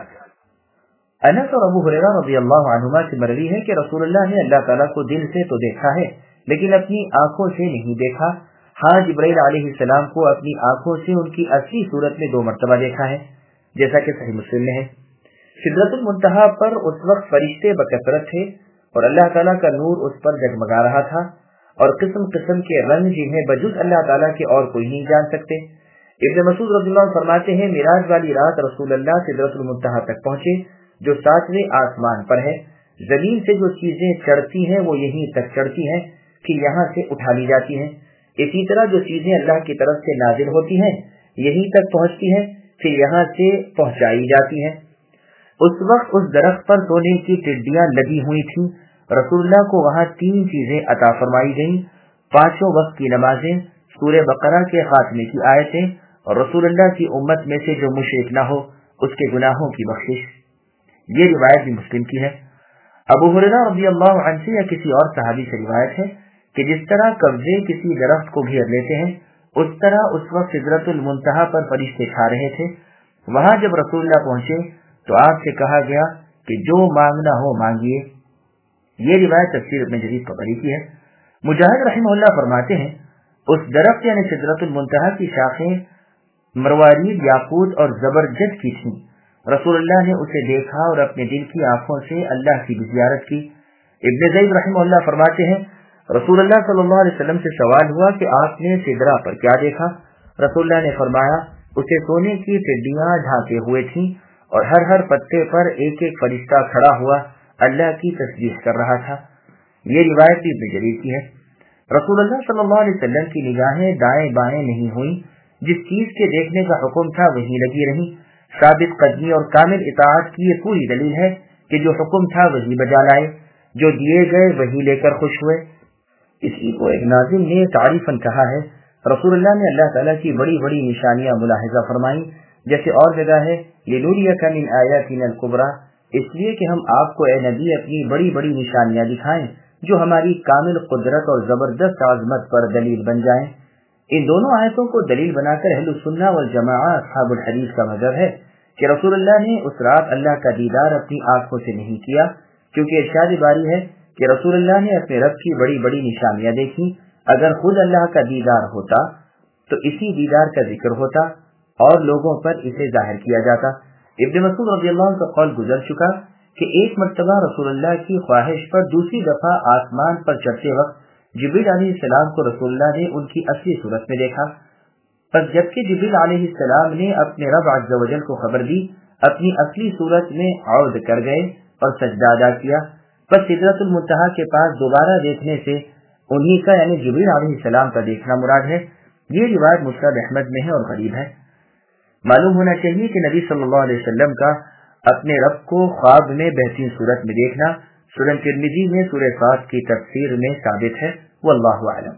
अनस और अबू हुरैरा रज़ियल्लाहु अन्हुमा से मरवी है कि रसूलुल्लाह ने अल्लाह ताला को दिल से तो देखा है, लेकिन अपनी आंखों से नहीं देखा। हाँ, जिब्राइल अलैहिस्सलाम को अपनी आंखों से उनकी असली सूरत में 2 मरतबा देखा है, जैसा कि सही मुस्लिम में है। सिदरतुल मुंतहा पर उस वक्त फरिश्ते बकसरत थे और अल्लाह ताला का नूर उस पर जगमगा रहा था और किस्म किस्म के रंग जिन्हें बजुज़ अल्लाह ताला के और कोई नहीं जान सकते। इब्न मसूद रज़ियल्लाहु अन्हु फरमाते हैं, मिराज वाली रात रसूलुल्लाह सिदरतुल मुंतहा तक पहुंचे, जो 7वें आसमान पर है। जमीन से जो चीजें चढ़ती हैं वो यहीं तक चढ़ती हैं, फिर यहाँ से उठा ली जाती हैं। इसी तरह जो चीजें अल्लाह की तरफ से नाजिल होती हैं यहीं तक पहुंचती हैं, फिर यहाँ से पहुंचाई जाती हैं। उस वक्त उस दरख्त पर सोने की टिड्डियां लगी हुई थीं। रसूलुल्लाह को वहाँ 3 चीजें अता फरमाई गईं, 5 वक्त की नमाजें, सूरह बकरा के खात्मे की आयतें और रसूलुल्लाह की उम्मत में से जो मुशरिक न हो उसके गुनाहों की बख्शिश। ये रिवायत भी मुस्लिम की है। अबू हुरैरा रज़ियल्लाहु अन्हु या किसी और सहाबी से रिवायत है कि जिस तरह कब्जे किसी दरख्त को घेर लेते हैं, उस तरह उस वक्त सिदरतुल मुंतहा पर फरिश्ते छा रहे थे। वहां जब रसूलुल्लाह पहुंचे तो आपसे कहा गया कि जो मांगना हो मांगिए। ये रिवायत तफसीर इब्न जरीर तबरी की है। मुजाहिद रहमतुल्लाह फरमाते हैं, उस दरख्त यानी सिदरतुल मुंतहा की शाखें मरवारीद, याकूत और जबरजद की थीं। रसूलुल्लाह ने उसे देखा और अपने दिल की आंखों से अल्लाह की ज़ियारत की। इब्न ज़ैद रहमतुल्लाह फरमाते हैं, रसूलुल्लाह सल्लल्लाहु अलैहि वसल्लम से सवाल हुआ कि आपने सिदरा पर क्या देखा? रसूलुल्लाह ने फरमाया, उसे सोने की टिड्डियां ढांके हुए थीं और हर पत्ते पर एक एक फरिश्ता खड़ा हुआ अल्लाह की तस्बीह कर रहा था। ये रिवायत भी इब्न जरीर की है। रसूलुल्लाह सल्लल्लाहु अलैहि वसल्लम की निगाहें दाएं बाएं नहीं हुई, جس چیز کے دیکھنے کا حکم تھا وہیں لگی رہی۔ ثابت قدمی اور کامل اطاعت کی یہ پوری دلیل ہے کہ جو حکم تھا وہی بجا لائے، جو دیے گئے وہی لے کر خوش ہوئے۔ اسی کو ایک ناظم نے تعریفاً کہا ہے، رسول اللہ نے اللہ تعالیٰ کی بڑی بڑی نشانیاں ملاحظہ فرمائیں، جیسے اور جگہ ہے لِنُرِيَكَ مِنْ آيَاتِنَا الْكُبْرَى، اس لیے کہ ہم آپ کو اے نبی اپنی بڑی بڑی نشانیاں دکھائیں جو ہماری کامل قدرت اور زبردست عظمت پر دلیل بن جائیں۔ ان دونوں آیتوں کو دلیل بنا کر اہل السنہ والجماعہ اصحاب الحدیث کا مذہب ہے کہ رسول اللہ نے اس رات اللہ کا دیدار اپنی آنکھوں سے نہیں کیا، کیونکہ ارشاد باری ہے کہ رسول اللہ نے اپنے رب کی بڑی بڑی نشانیاں دیکھی۔ اگر خود اللہ کا دیدار ہوتا تو اسی دیدار کا ذکر ہوتا اور لوگوں پر اسے ظاہر کیا جاتا۔ ابن مسعود رضی اللہ عنہ کا قول گزر چکا کہ ایک مرتبہ رسول اللہ کی خواہش پر دوسری دفعہ آسمان پر چڑھتے وقت جبریل علیہ السلام کو رسول اللہ نے ان کی اصلی صورت میں دیکھا۔ پس جبکہ جبریل علیہ السلام نے اپنے رب عز و جل کو خبر دی، اپنی اصلی صورت میں عود کر گئے اور سجدہ ادا کیا۔ پس سدرۃ المنتہا کے پاس دوبارہ دیکھنے سے انہی کا یعنی جبریل علیہ السلام کا دیکھنا مراد ہے۔ یہ روایت مسند احمد میں ہے اور غریب ہے۔ معلوم ہونا چاہیے کہ نبی صلی اللہ علیہ وسلم کا اپنے رب کو خواب میں بہترین صورت میں دیکھنا سنن ترمذی میں سورہ صاد کی تفسیر میں ثابت ہے۔ واللہ اعلم۔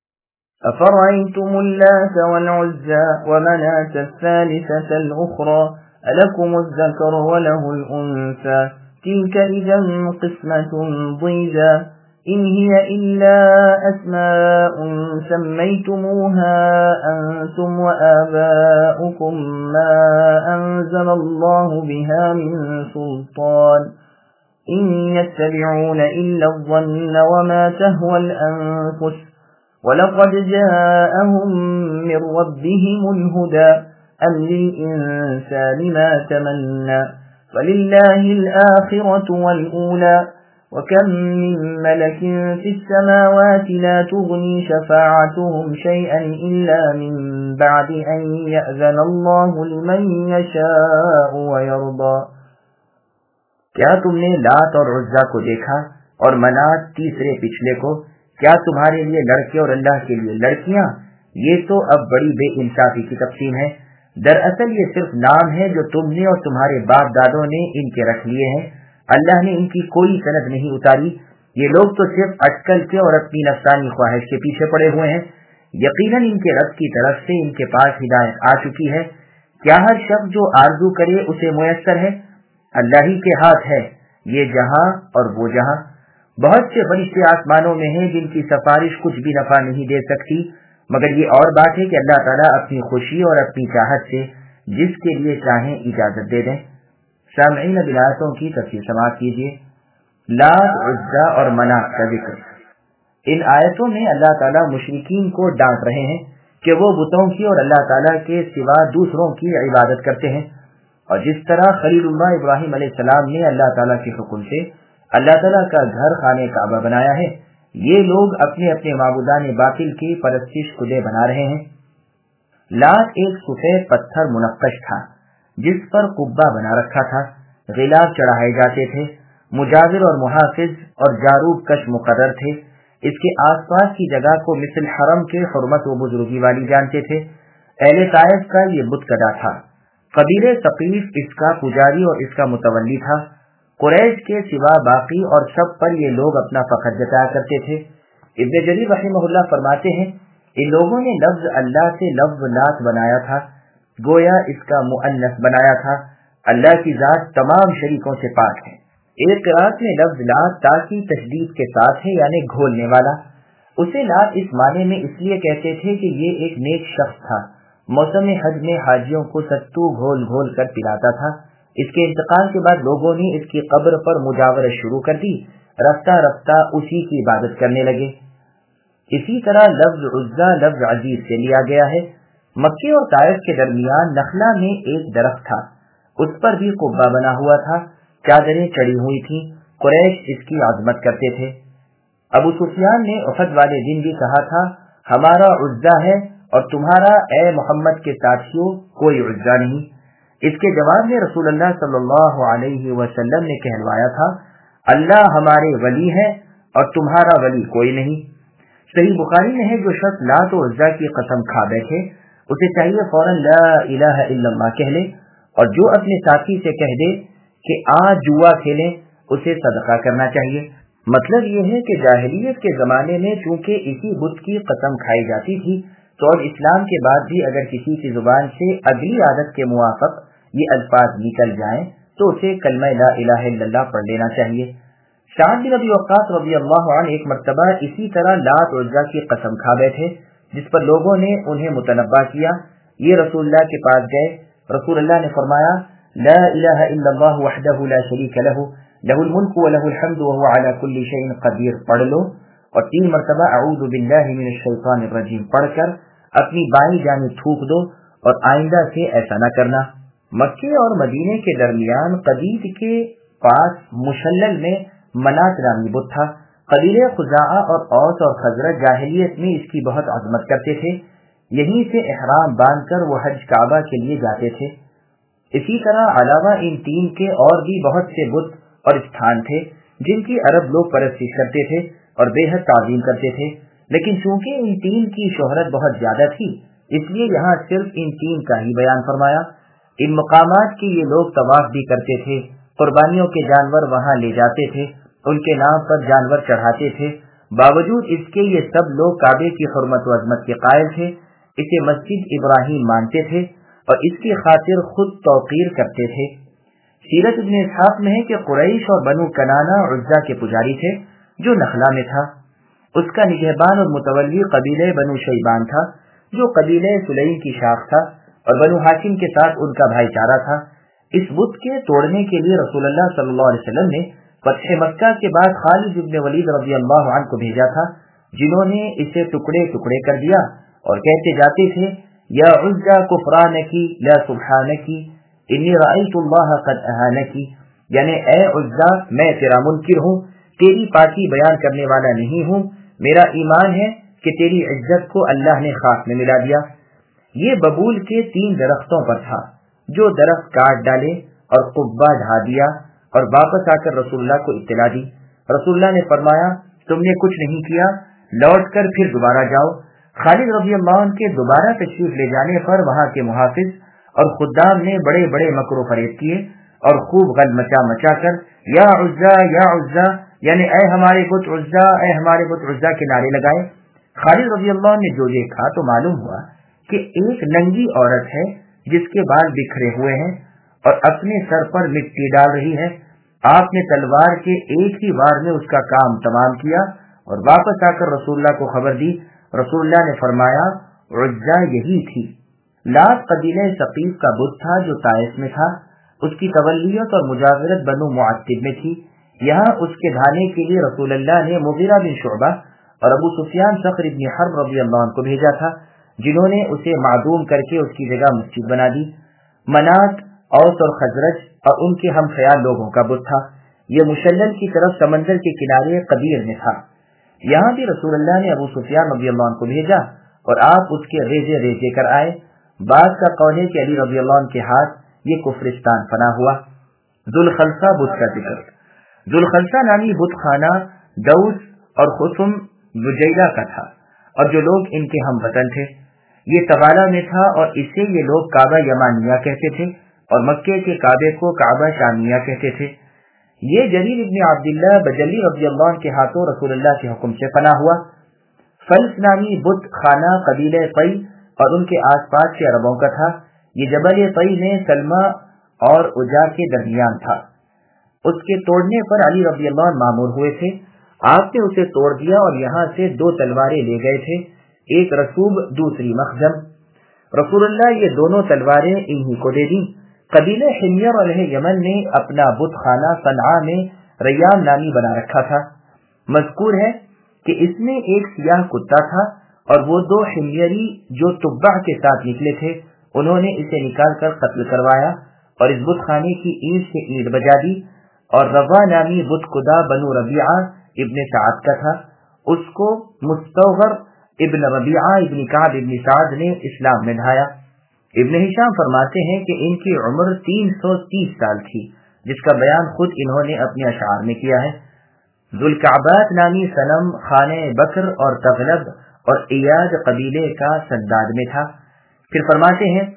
أفرأيتم اللات والعزى ومناة الثالثة الأخرى ألكم الذكر وله الأنثى تلك إذا قسمة ضيزى إن هي إلا أسماء سميتموها أنتم وآباؤكم ما أنزل الله بها من سلطان إن يتبعون إلا الظن وما تهوى الأنفس وَلَقَدْ جَاءَهُم مِّن رَّبِّهِمُ الْهُدَىٰ أَمْ لِلْإِنسَانِ مَا تَمَنَّىٰ فَلِلَّهِ الْآخِرَةُ وَالْأُولَىٰ وَكَم مِّن مَّلَكٍ فِي السَّمَاوَاتِ لَا تُغْنِي شَفَاعَتُهُمْ شَيْئًا إِلَّا مِن بَعْدِ أَن يَأْذَنَ اللَّهُ لِمَن يَشَاءُ وَيَرْضَىٰ۔ کیا تم نے لات اور عزا کو دیکھا اور منات تیسرے پچھلے کو؟ کیا تمہارے لیے لڑکے اور اللہ کے لیے لڑکیاں؟ یہ تو اب بڑی بے انصافی کی تقسیم ہے۔ دراصل یہ صرف نام ہے جو تم نے اور تمہارے باپ دادوں نے ان کے رکھ لیے ہیں، اللہ نے ان کی کوئی سند نہیں اتاری۔ یہ لوگ تو صرف اٹکل کے اور اپنی نفسانی خواہش کے پیچھے پڑے ہوئے ہیں۔ یقیناً ان کے رب کی طرف سے ان کے پاس ہدایت آ چکی ہے۔ کیا ہر شخص جو آرزو کرے اسے میسر ہے؟ اللہ ہی کے ہاتھ ہے یہ جہاں اور وہ جہاں۔ بہت سے فرشتے آسمانوں میں ہیں جن کی سفارش کچھ بھی نفع نہیں دے سکتی، مگر یہ اور بات ہے کہ اللہ تعالیٰ اپنی خوشی اور اپنی چاہت سے جس کے لیے چاہیں اجازت دے دیں۔ سامعین بلایتوں کی تفسیر سماعت کیجیے۔ لات، عزا اور منات کا ذکر۔ ان آیتوں میں اللہ تعالیٰ مشرکین کو ڈانٹ رہے ہیں کہ وہ بتوں کی اور اللہ تعالیٰ کے سوا دوسروں کی عبادت کرتے ہیں، اور جس طرح خلیل اللہ ابراہیم علیہ السلام نے اللہ تعالیٰ کے حکم سے اللہ تعالیٰ کا گھر خانہ کعبہ بنایا ہے، یہ لوگ اپنے اپنے معبودان باطل کی پرستش خودے بنا رہے ہیں۔ لات ایک سفید پتھر منقش تھا جس پر قبہ بنا رکھا تھا، غلاف چڑھائے جاتے تھے، مجاور اور محافظ اور جاروب کش مقرر تھے۔ اس کے آس پاس کی جگہ کو مثل حرم کے حرمت و بزرگی والی جانتے تھے۔ اہل طائف کا یہ بت کدا تھا۔ قبیلے ثقیف اس کا پجاری اور اس کا متولی تھا۔ قریش کے سوا باقی اور سب پر یہ لوگ اپنا فخر جتایا کرتے تھے۔ ابن جریر رحمہ اللہ فرماتے ہیں ان لوگوں نے لفظ اللہ سے لفظ لات بنایا تھا، گویا اس کا مؤنث بنایا تھا۔ اللہ کی ذات تمام شریکوں سے پاک ہے۔ ایک قرات میں لفظ لات تاکہ تشدید کے ساتھ ہے یعنی گھولنے والا۔ اسے لات اس معنی میں اس لیے کہتے تھے کہ یہ ایک نیک شخص تھا، موسم حج میں حاجیوں کو ستو گھول گھول کر پلاتا تھا۔ اس کے انتقال کے بعد لوگوں نے اس کی قبر پر مجاورت شروع کر دی، رفتہ رفتہ اسی کی عبادت کرنے لگے۔ اسی طرح لفظ عزا لفظ عزیز سے لیا گیا ہے۔ مکے اور طائف کے درمیان نخلا میں ایک درخت تھا، اس پر بھی قبہ بنا ہوا تھا، چادریں چڑھی ہوئی تھیں، قریش اس کی عظمت کرتے تھے۔ ابو سفیان نے احد والے دن بھی کہا تھا ہمارا عزا ہے اور تمہارا اے محمد کے ساتھیوں کوئی عزا نہیں۔ اس کے جواب میں رسول اللہ صلی اللہ علیہ وسلم نے کہلوایا تھا اللہ ہمارے ولی ہے اور تمہارا ولی کوئی نہیں۔ صحیح بخاری میں ہے جو شخص لات و عزا کی قسم کھا بیٹھے اسے چاہیے فوراً لا الہ الا اللہ کہہ لے، اور جو اپنے ساتھی سے کہہ دے کہ آج جوا کھیلیں اسے صدقہ کرنا چاہیے۔ مطلب یہ ہے کہ جاہلیت کے زمانے میں چونکہ اسی بت کی قسم کھائی جاتی تھی، تو اب اسلام کے بعد بھی اگر کسی کی زبان سے اگلی عادت کے موافق یہ الفاظ نکل جائیں تو اسے کلمہ لا الہ الا اللہ پڑھ لینا چاہیے۔ سعد بن ابی وقاص رضی اللہ عنہ ایک مرتبہ اسی طرح لات عزا کی قسم کھا بیٹھے، جس پر لوگوں نے انہیں متنبہ کیا۔ یہ رسول اللہ کے پاس گئے، رسول اللہ نے فرمایا لا الہ الا اللہ وحدہ لا شریک لہ لہ الملک ولہ الحمد وهو علی کل شیء قدیر پڑھ لو، اور 3 مرتبہ اعوذ باللہ من الشیطان الرجیم پڑھ کر اپنی بائیں جانب تھوک دو، اور آئندہ سے ایسا نہ کرنا۔ مکے اور مدینے کے درمیان قدید کے پاس مشلل میں منات نامی بت تھا۔ قبیلے خزاعہ اور اوس اور خزرج جاہلیت میں اس کی بہت عظمت کرتے تھے، یہیں سے احرام باندھ کر وہ حج کعبہ کے لیے جاتے تھے۔ اسی طرح علاوہ ان 3 کے اور بھی بہت سے بت اور استھان تھے جن کی عرب لوگ پرستش کرتے تھے اور بے حد تعظیم کرتے تھے، لیکن چونکہ ان 3 کی شہرت بہت زیادہ تھی اس لیے یہاں صرف ان 3 کا ہی بیان فرمایا۔ ان مقامات کی یہ لوگ طواف بھی کرتے تھے، قربانیوں کے جانور وہاں لے جاتے تھے، ان کے نام پر جانور چڑھاتے تھے۔ باوجود اس کے یہ سب لوگ کعبے کی حرمت و عظمت کے قائل تھے، اسے مسجد ابراہیم مانتے تھے اور اس کی خاطر خود توقیر کرتے تھے۔ سیرت ابن اسحاق میں ہے کہ قریش اور بنو کنانہ عزا کے پجاری تھے جو نخلا میں تھا۔ اس کا نگہبان اور متولی قبیلہ بنو شیبان تھا جو قبیلہ سلیم کی شاخ تھا، اور بنو ہاشم کے ساتھ ان کا بھائی چارہ تھا۔ اس بت کے توڑنے کے لیے رسول اللہ صلی اللہ علیہ وسلم نے فتح مکہ کے بعد خالد بن ولید رضی اللہ عنہ کو بھیجا تھا، جنہوں نے اسے ٹکڑے ٹکڑے کر دیا اور کہتے جاتے تھے یا عزا کفرانکی لا سبحانکی انی رأیت اللہ قد اہانکی، یعنی اے عزا میں تیرا منکر ہوں، تیری پاکی بیان کرنے والا نہیں ہوں، میرا ایمان ہے کہ تیری عزت کو اللہ نے خاک میں ملا دیا۔ یہ ببول کے 3 درختوں پر تھا، جو درخت کاٹ ڈالے اور قبہ ڈھا دیا اور واپس آ کر رسول اللہ کو اطلاع دی۔ رسول اللہ نے فرمایا تم نے کچھ نہیں کیا، لوٹ کر پھر دوبارہ جاؤ۔ خالد رضی اللہ عنہ کے دوبارہ تشریف لے جانے پر وہاں کے محافظ اور خدام نے بڑے بڑے مکر و فریب کیے اور خوب غل مچا کر یا عزا یعنی اے ہمارے بت عزا، اے ہمارے بت عزا کے نعرے لگائے۔ خالد رضی اللہ عنہ نے جو دیکھا تو معلوم ہوا کہ ایک ننگی عورت ہے جس کے بال بکھرے ہوئے ہیں اور اپنے سر پر مٹی ڈال رہی ہے۔ آپ نے تلوار کے ایک ہی وار میں اس کا کام تمام کیا اور واپس آ کر رسول اللہ کو خبر دی۔ رسول اللہ نے فرمایا عزا یہی تھی۔ لات قبیلہ ثقیف کا بت تھا جو طائف میں تھا، اس کی تولیت اور مجاورت بنو معتب میں تھی۔ یہاں اس کے ڈھانے کے لیے رسول اللہ نے مغیرہ بن شعبہ اور ابو سفیان صخر بن حرب رضی اللہ عنہ کو بھیجا تھا، جنہوں نے اسے معدوم کر کے اس کی جگہ مسجد بنا دی۔ منات اوس اور خزرج اور ان کے ہم خیال لوگوں کا بت تھا۔ یہ مشلل کی طرف سمندر کے کنارے قدیر میں تھا۔ یہاں بھی رسول اللہ نے ابو سفیان رضی اللہ عنہ کو بھیجا اور آپ اس کے ریزے ریزے کر آئے۔ بعض کا قول ہے کہ علی رضی اللہ عنہ کے ہاتھ یہ کفرستان فنا ہوا۔ ذوالخلصہ بت کا ذکر۔ ذوالخلصہ نامی بت خانہ دوس اور خصم بجیلہ کا تھا، اور جو لوگ ان کے ہم وطن تھے۔ یہ تغالہ میں تھا اور اسے یہ لوگ کعبہ یمانیہ کہتے تھے اور مکے کے کعبے کو کعبہ شامیہ کہتے تھے۔ یہ جریر ابن عبداللہ بجلی رضی اللہ عنہ کے ہاتھوں رسول اللہ کے حکم سے فنا ہوا۔ فلس نامی بت خانہ قبیلہ قی اور ان کے آس پاس کے عربوں کا تھا۔ یہ جبل قی میں سلمہ اور عجا کے درمیان تھا۔ اس کے توڑنے پر علی رضی اللہ عنہ مامور ہوئے تھے۔ آپ نے اسے توڑ دیا اور یہاں سے 2 تلواریں لے گئے تھے، ایک رسوب دوسری مخزم۔ رسول اللہ یہ دونوں تلواریں انہی کو دے دیں۔ قبیلہ حمیر علیہ یمن نے اپنا بت خانہ صنعاء میں ریام نامی بنا رکھا تھا۔ مذکور ہے کہ اس میں ایک سیاہ کتا تھا اور وہ 2 حمیری جو تبع کے ساتھ نکلے تھے انہوں نے اسے نکال کر قتل کروایا اور اس بت خانے کی اینٹ سے اینٹ بجا دی۔ اور روا نامی بت خدا بنو ربیعہ ابن سعد کا تھا، اس کو مستوغر ابن ربیعہ ابن کعب ابن سعد نے اسلام میں ڈھایا۔ ابن ہشام فرماتے ہیں کہ ان کی عمر 330 سال تھی، جس کا بیان خود انہوں نے اپنے اشعار میں کیا ہے۔ ذوالکعبات نامی صنم خانہ بکر اور تغلب اور ایاد قبیلے کا سداد میں تھا۔ پھر فرماتے ہیں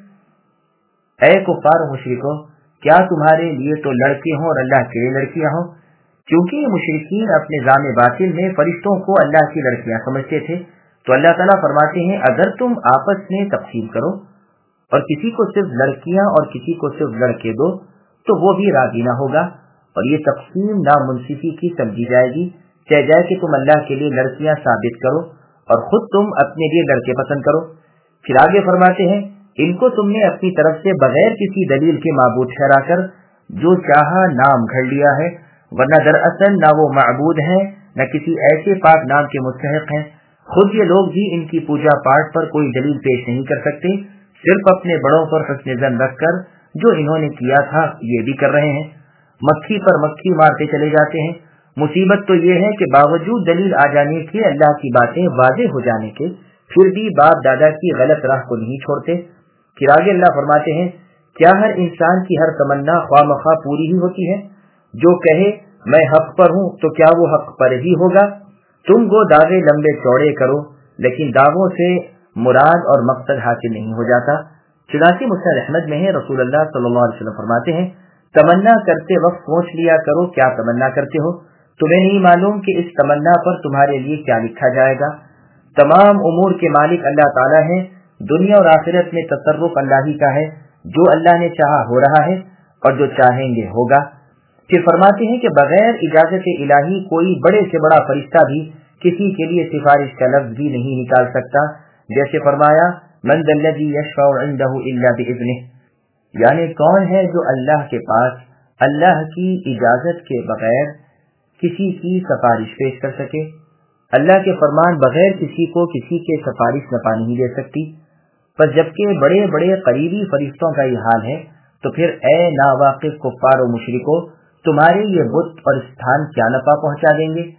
اے کفار و مشرکو کیا تمہارے لیے تو لڑکے ہوں اور اللہ کے لیے لڑکیاں ہوں؟ کیونکہ یہ مشرکین اپنے ظام باطل میں فرشتوں کو اللہ کی لڑکیاں سمجھتے تھے، تو اللہ تعالیٰ فرماتے ہیں اگر تم آپس میں تقسیم کرو اور کسی کو صرف لڑکیاں اور کسی کو صرف لڑکے دو تو وہ بھی راضی نہ ہوگا، اور یہ تقسیم نامنصفی کی سمجھی جائے گی، چاہے جائے کہ تم اللہ کے لیے لڑکیاں ثابت کرو اور خود تم اپنے لیے لڑکے پسند کرو۔ پھر آگے فرماتے ہیں ان کو تم نے اپنی طرف سے بغیر کسی دلیل کے معبود ٹھہرا کر جو چاہا نام گھڑ لیا ہے، ورنہ دراصل نہ وہ معبود ہیں نہ کسی ایسے پاک نام کے مستحق ہیں۔ خود یہ لوگ بھی ان کی پوجا پاٹ پر کوئی دلیل پیش نہیں کر سکتے، صرف اپنے بڑوں پر حسن ظن رکھ کر جو انہوں نے کیا تھا یہ بھی کر رہے ہیں، مکھی پر مکھی مارتے چلے جاتے ہیں۔ مصیبت تو یہ ہے کہ باوجود دلیل آ جانے کے، اللہ کی باتیں واضح ہو جانے کے، پھر بھی باپ دادا کی غلط راہ کو نہیں چھوڑتے۔ پھر آگے اللہ فرماتے ہیں کیا ہر انسان کی ہر تمنا خواہ مخواہ پوری ہی ہوتی ہے؟ جو کہے میں حق پر ہوں تو کیا وہ حق پر ہی ہوگا؟ تم وہ دعوے لمبے چوڑے کرو لیکن دعووں سے مراد اور مقصد حاصل نہیں ہو جاتا۔ چنانچہ مسند احمد میں ہے رسول اللہ صلی اللہ علیہ وسلم فرماتے ہیں تمنا کرتے وقت سوچ لیا کرو کیا تمنا کرتے ہو، تمہیں نہیں معلوم کہ اس تمنا پر تمہارے لیے کیا لکھا جائے گا۔ تمام امور کے مالک اللہ تعالیٰ ہیں، دنیا اور آخرت میں تصرف اللہ ہی کا ہے، جو اللہ نے چاہا ہو رہا ہے اور جو چاہیں گے ہوگا۔ پھر فرماتے ہیں کہ بغیر اجازت الہی کوئی بڑے سے بڑا فرشتہ بھی کسی کے لیے سفارش کا لفظ بھی نہیں نکال سکتا، جیسے فرمایا من ذا الذی یشفع عنده الا باذنہ، یعنی کون ہے جو اللہ کے پاس اللہ کی اجازت کے بغیر کسی کی سفارش پیش کر سکے؟ اللہ کے فرمان بغیر کسی کو کسی کے سفارش نفع نہیں دے سکتی۔ پر جبکہ بڑے بڑے قریبی فرشتوں کا یہ حال ہے تو پھر اے ناواقف کفار و مشرکو تمہارے یہ بت اور استھان کیا نفع پہنچا دیں گے؟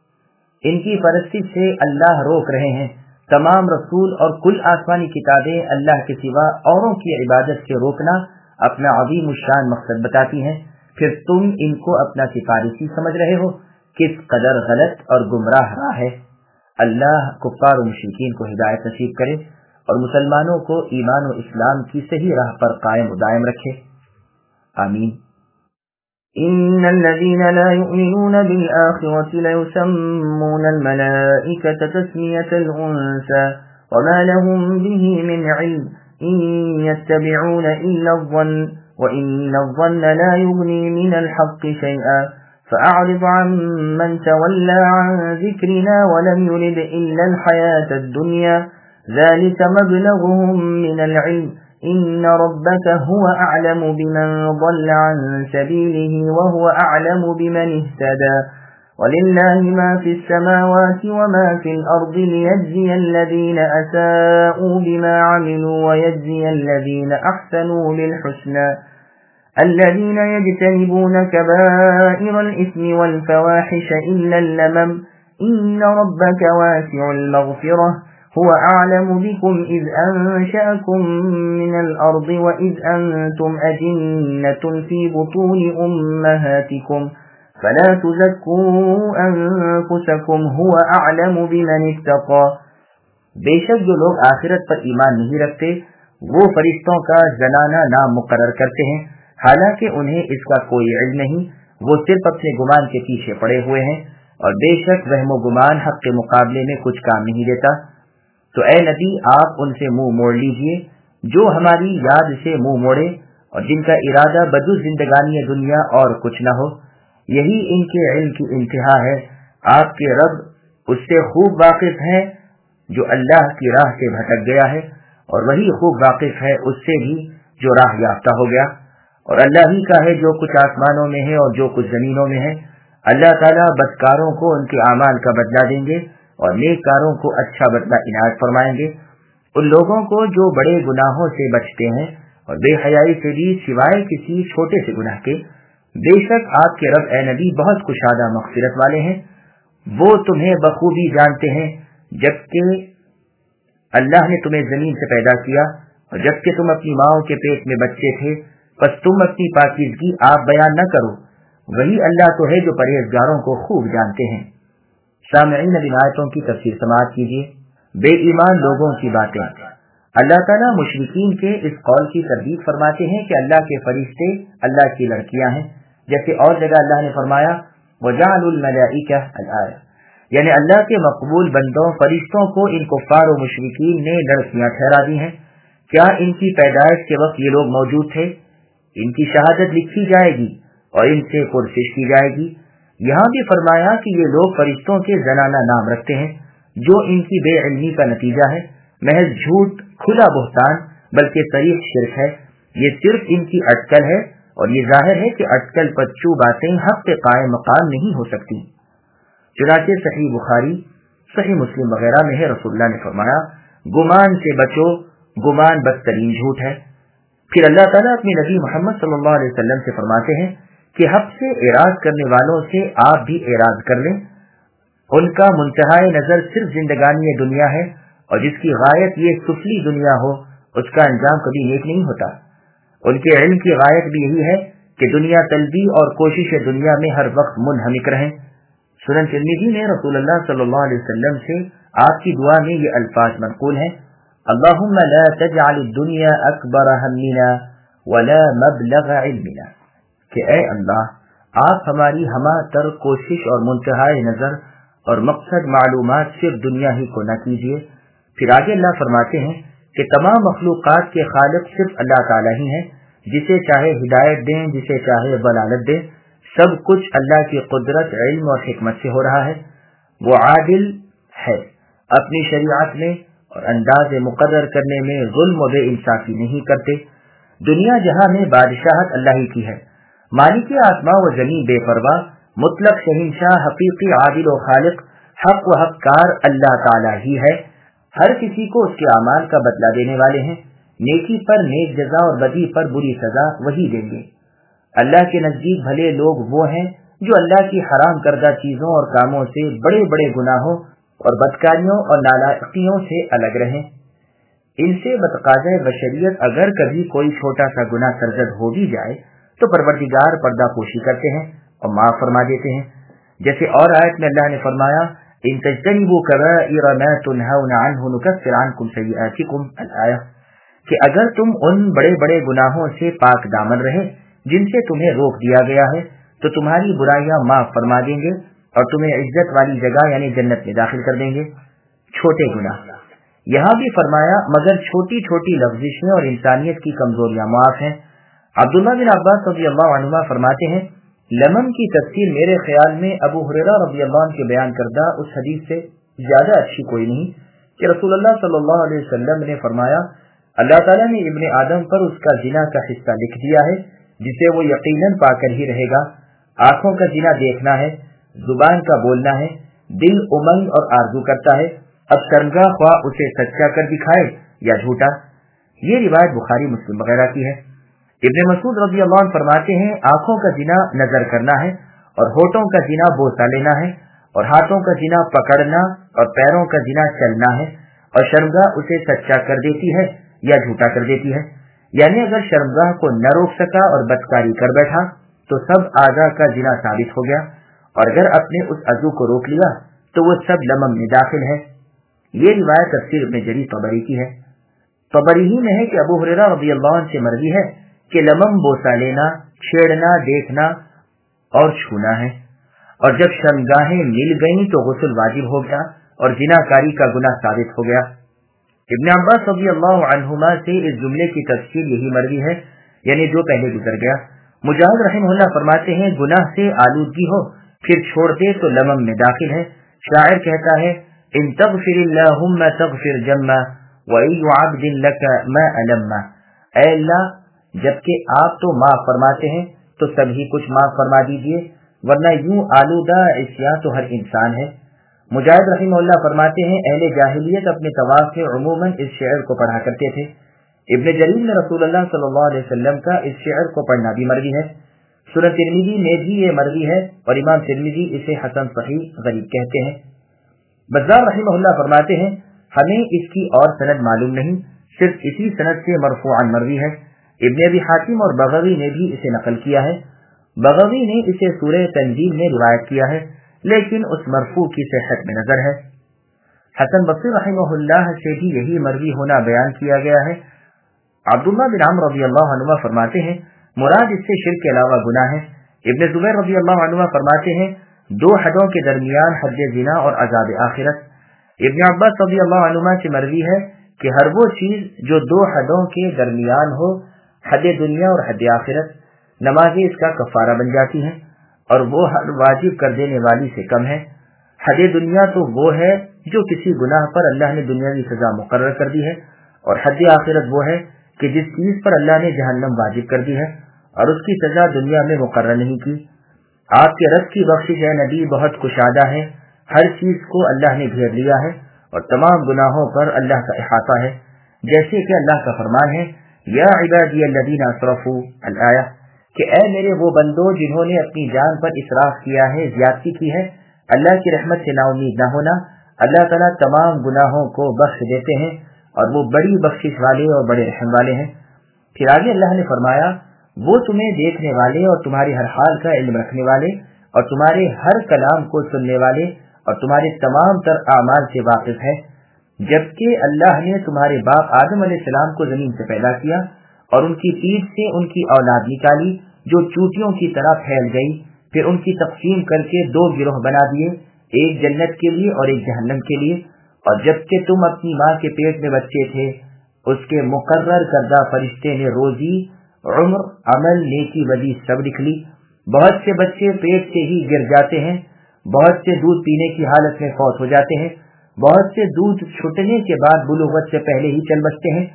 ان کی پرستی سے اللہ روک رہے ہیں۔ تمام رسول اور کل آسمانی کتابیں اللہ کے سوا اوروں کی عبادت سے روکنا اپنا عظیم الشان مقصد بتاتی ہیں، پھر تم ان کو اپنا سفارشی سمجھ رہے ہو، کس قدر غلط اور گمراہ راہ ہے۔ اللہ کفار و مشرکین کو ہدایت نصیب کرے اور مسلمانوں کو ایمان و اسلام کی صحیح راہ پر قائم و دائم رکھے، آمین۔ إن الذين لا يؤمنون بالآخرة ليسمون الملائكة تسمية الأنثى وما لهم به من علم إن يتبعون إلا الظن وإن الظن لا يغني من الحق شيئا فأعرض عن من تولى عن ذكرنا ولم يرد إلا الحياة الدنيا ذلك مبلغهم من العلم إن ربك هو أعلم بمن ضل عن سبيله وهو أعلم بمن اهتدى ولله ما في السماوات وما في الأرض ليجزي الذين أساءوا بما عملوا ويجزي الذين أحسنوا بالحسنى الذين يجتنبون كبائر الإثم والفواحش إلا اللمم إن ربك واسع المغفرة هو أعلم بكم إذ أنشأكم من الأرض وإذ أنتم أجنة في بطون أمهاتكم فلا تزكوا أنفسكم هو أعلم بمن اتقى۔ بے شک جو لوگ آخرت پر ایمان نہیں رکھتے وہ فرشتوں کا زنانہ نام مقرر کرتے ہیں، حالانکہ انہیں اس کا کوئی علم نہیں، وہ صرف اپنے گمان کے پیچھے پڑے ہوئے ہیں، اور بے شک وہم و گمان حق کے مقابلے میں کچھ کام نہیں دیتا۔ تو اے نبی آپ ان سے منہ موڑ لیجئے جو ہماری یاد سے منہ موڑے اور جن کا ارادہ بجز زندگانی دنیا اور کچھ نہ ہو، یہی ان کے علم کی انتہا ہے۔ آپ کے رب اس سے خوب واقف ہیں جو اللہ کی راہ سے بھٹک گیا ہے، اور وہی خوب واقف ہے اس سے بھی جو راہ یافتہ ہو گیا، اور اللہ ہی کا ہے جو کچھ آسمانوں میں ہے اور جو کچھ زمینوں میں ہے۔ اللہ تعالیٰ بدکاروں کو ان کے اعمال کا بدلہ دیں گے اور نیک کاروں کو اچھا بدلہ عنایت فرمائیں گے۔ ان لوگوں کو جو بڑے گناہوں سے بچتے ہیں اور بے حیائی سے بھی سوائے کسی چھوٹے سے گناہ کے، بے شک آپ کے رب اے نبی بہت کشادہ مغفرت والے ہیں، وہ تمہیں بخوبی جانتے ہیں۔ جبکہ اللہ نے تمہیں زمین سے پیدا کیا اور جبکہ تم اپنی ماؤں کے پیٹ میں بچے تھے، پس تم اپنی پاکیزگی آپ بیان نہ کرو، وہی اللہ تو ہے جو پرہیزگاروں کو خوب جانتے ہیں۔ سامعین اب ان آیتوں کی تفسیر سماعت کیجیے۔ بے ایمان لوگوں کی باتیں، اللہ تعالیٰ مشرکین کے اس قول کی تردید فرماتے ہیں کہ اللہ کے فرشتے اللہ کی لڑکیاں ہیں، جیسے اور جگہ اللہ نے فرمایا وَجَعَلُوا الْمَلَائِكَةَ الْآيَةَ، یعنی اللہ کے مقبول بندوں فرشتوں کو ان کفار و مشرکین نے لڑکیاں ٹھہرا دی ہیں۔ کیا ان کی پیدائش کے وقت یہ لوگ موجود تھے؟ ان کی شہادت لکھی جائے گی اور ان سے پرسش کی جائے گی۔ یہاں بھی فرمایا کہ یہ لوگ فرشتوں کے زنانہ نام رکھتے ہیں، جو ان کی بے علمی کا نتیجہ ہے، محض جھوٹ، کھلا بہتان، بلکہ صریح شرک ہے۔ یہ صرف ان کی اٹکل ہے، اور یہ ظاہر ہے کہ اٹکل پچو باتیں حق کے قائم مقام نہیں ہو سکتی۔ چنانچہ صحیح بخاری، صحیح مسلم وغیرہ میں ہے، رسول اللہ نے فرمایا گمان سے بچو، گمان بدترین جھوٹ ہے۔ پھر اللہ تعالیٰ اپنے نبی محمد صلی اللہ علیہ وسلم سے فرماتے ہیں کہ حق سے اعراض کرنے والوں سے آپ بھی اعراض کر لیں، ان کا منتہائے نظر صرف زندگانی دنیا ہے، اور جس کی غایت یہ سفلی دنیا ہو اس کا انجام کبھی نیک نہیں ہوتا۔ ان کے علم کی غایت بھی یہی ہے کہ دنیا طلبی اور کوشش دنیا میں ہر وقت منہمک رہیں۔ سنن ترمذی میں رسول اللہ صلی اللہ علیہ وسلم سے آپ کی دعا میں یہ الفاظ منقول ہیں، اللہم لا تجعل الدنیا اکبر ہمنا ولا مبلغ علمنا، کہ اے اللہ آپ ہماری ہمہ تر کوشش اور منتہائے نظر اور مقصد معلومات صرف دنیا ہی کو نہ کیجیے۔ پھر آگے اللہ فرماتے ہیں کہ تمام مخلوقات کے خالق صرف اللہ تعالیٰ ہی ہیں، جسے چاہے ہدایت دیں، جسے چاہے ضلالت دیں، سب کچھ اللہ کی قدرت، علم اور حکمت سے ہو رہا ہے۔ وہ عادل ہے، اپنی شریعت میں اور انداز مقرر کرنے میں ظلم و بے انصافی نہیں کرتے۔ دنیا جہاں میں بادشاہت اللہ ہی کی ہے، مالک آسماں و زمین بے پرواہ، مطلق شہنشاہ، حقیقی عادل و خالق، حق و حق کار اللہ تعالیٰ ہی ہے۔ ہر کسی کو اس کے اعمال کا بدلہ دینے والے ہیں، نیکی پر نیک جزا اور بدی پر بری سزا وہی دیں گے۔ اللہ کے نزدیک بھلے لوگ وہ ہیں جو اللہ کی حرام کردہ چیزوں اور کاموں سے، بڑے بڑے گناہوں اور بدکاریوں اور نالائقیوں سے الگ رہیں۔ ان سے بتقاضۂ بشریت اگر کبھی کوئی چھوٹا سا گناہ سرزد ہو بھی جائے تو پروردگار پردہ پوشی کرتے ہیں اور معاف فرما دیتے ہیں۔ جیسے اور آیت میں اللہ نے فرمایا ان تجتنبوا کبائر ما تنہون عنہ نکفر عنکم سیئاتکم الآیہ، کہ اگر تم ان بڑے بڑے گناہوں سے پاک دامن رہے جن سے تمہیں روک دیا گیا ہے تو تمہاری برائیاں معاف فرما دیں گے اور تمہیں عزت والی جگہ یعنی جنت میں داخل کر دیں گے۔ چھوٹے گناہ، یہاں بھی فرمایا مگر چھوٹی چھوٹی لفزشیں اور انسانیت کی کمزوریاں معاف ہیں۔ عبداللہ بن عباس رضی اللہ عنہما فرماتے ہیں لمم کی تفسیر میرے خیال میں ابو ہریرہ رضی اللہ عنہ کے بیان کردہ اس حدیث سے زیادہ اچھی کوئی نہیں کہ رسول اللہ صلی اللہ علیہ وسلم نے فرمایا اللہ تعالیٰ نے ابن آدم پر اس کا زنا کا حصہ لکھ دیا ہے جسے وہ یقیناً پا کر ہی رہے گا۔ آنکھوں کا زنا دیکھنا ہے، زبان کا بولنا ہے، دل امنگ اور آرزو کرتا ہے، اب شرمگاہ خواہ اسے سچا کر دکھائے یا جھوٹا۔ یہ روایت بخاری مسلم وغیرہ کی ہے۔ ابن مسعود رضی اللہ عنہ فرماتے ہیں آنکھوں کا زنا نظر کرنا ہے، اور ہونٹوں کا زنا بوسہ لینا ہے، اور ہاتھوں کا زنا پکڑنا، اور پیروں کا زنا چلنا ہے، اور شرمگاہ اسے سچا کر دیتی ہے یا جھوٹا کر دیتی ہے۔ یعنی اگر شرمگاہ کو نہ روک سکا اور بدکاری کر بیٹھا تو سب اعضاء کا زنا ثابت ہو گیا، اور اگر اپنے اس عضو کو روک لیا تو وہ سب لمم میں داخل ہے۔ یہ روایت تفسیر ابن جریر طبری کی ہے۔ طبری ہی میں ہے کہ ابو ہریرہ رضی اللہ عنہ سے مروی ہے کہ لمم بوسہ لینا، چھیڑنا، دیکھنا اور چھونا ہے، اور جب شرمگاہیں مل گئیں تو غسل واجب ہو گیا اور زناکاری کا گناہ ثابت ہو گیا۔ ابن عباس رضی اللہ عنہما سے اس جملے کی تفسیر یہی مروی ہے، یعنی جو پہلے گزر گیا۔ مجاہد رحمہ اللہ فرماتے ہیں گناہ سے آلودگی ہو پھر چھوڑ دے تو لمم میں داخل ہے۔ شاعر کہتا ہے ان تغفر اللہم تغفر جمع وَأَيُّ عَبْدٍ لَكَ مَا أَلَمَّ، اے اللہ جبکہ آپ تو معاف فرماتے ہیں تو سبھی کچھ معاف فرما دیجئے، ورنہ یوں آلودہ عصیاں تو ہر انسان ہے۔ مجاہد رحمہ اللہ فرماتے ہیں اہل جاہلیت اپنے طواف سے عموماً اس شعر کو پڑھا کرتے تھے۔ ابن جریر میں رسول اللہ صلی اللہ علیہ وسلم کا اس شعر کو پڑھنا بھی مروی ہے۔ سنن ترمذی میں بھی یہ مروی ہے اور امام ترمذی اسے حسن صحیح غریب کہتے ہیں۔ بزار رحمہ اللہ فرماتے ہیں ہمیں اس کی اور سند معلوم نہیں، صرف اسی سند سے مرفوعا مروی ہے۔ ابن ابی حاتم اور بغوی نے بھی اسے نقل کیا ہے۔ بغوی نے اسے سورہ تنزیل میں روایت کیا ہے لیکن اس مرفوع کی صحت میں نظر ہے۔ حسن بصری رحمہ سے بھی یہی مروی ہونا بیان کیا گیا ہے۔ عبداللہ بن عمرو رضی اللہ عنہ فرماتے ہیں مراد اس سے شرک کے علاوہ گناہ ہے۔ ابن زبیر رضی اللہ عنہ فرماتے ہیں دو حدوں کے درمیان حد زنا اور عذاب آخرت۔ ابن عباس رضی اللہ عنہ سے مروی ہے کہ ہر وہ چیز جو دو حدوں کے درمیان ہو، حد دنیا اور حد آخرت، نمازیں اس کا کفارہ بن جاتی ہیں، اور وہ حد واجب کر دینے والی سے کم ہے۔ حد دنیا تو وہ ہے جو کسی گناہ پر اللہ نے دنیاوی سزا مقرر کر دی ہے، اور حد آخرت وہ ہے کہ جس چیز پر اللہ نے جہنم واجب کر دی ہے اور اس کی سزا دنیا میں مقرر نہیں کی۔ آپ کے رب کی بخشش اے نبی بہت کشادہ ہے، ہر چیز کو اللہ نے گھیر لیا ہے اور تمام گناہوں پر اللہ کا احاطہ ہے، جیسے کہ اللہ کا فرمان ہے یا عبادی الذین اسرفوا الآیہ، کہ اے میرے وہ بندو جنہوں نے اپنی جان پر اسراف کیا ہے، زیادتی کی ہے، اللہ کی رحمت سے نا امید نہ ہونا۔ اللہ تعالیٰ تمام گناہوں کو بخش دیتے ہیں اور وہ بڑی بخشش والے اور بڑے رحم والے ہیں۔ پھر آگے اللہ نے فرمایا وہ تمہیں دیکھنے والے اور تمہارے ہر حال کا علم رکھنے والے اور تمہارے ہر کلام کو سننے والے اور تمہارے تمام تر اعمال سے واقف ہے۔ جبکہ اللہ نے تمہارے باپ آدم علیہ السلام کو زمین سے پیدا کیا اور ان کی پیٹھ سے ان کی اولاد نکالی جو چوٹیوں کی طرح پھیل گئی، پھر ان کی تقسیم کر کے دو گروہ بنا دیے، ایک جنت کے لیے اور ایک جہنم کے لیے۔ اور جبکہ تم اپنی ماں کے پیٹ میں بچے تھے، اس کے مقرر کردہ فرشتے نے روزی، عمر، عمل، نیکی بدی سب لکھ لی۔ بہت سے بچے پیٹ سے ہی گر جاتے ہیں، بہت سے دودھ پینے کی حالت میں فوت ہو جاتے ہیں، بہت سے دودھ چھٹنے کے بعد بلوغت سے پہلے ہی چل بستے ہیں،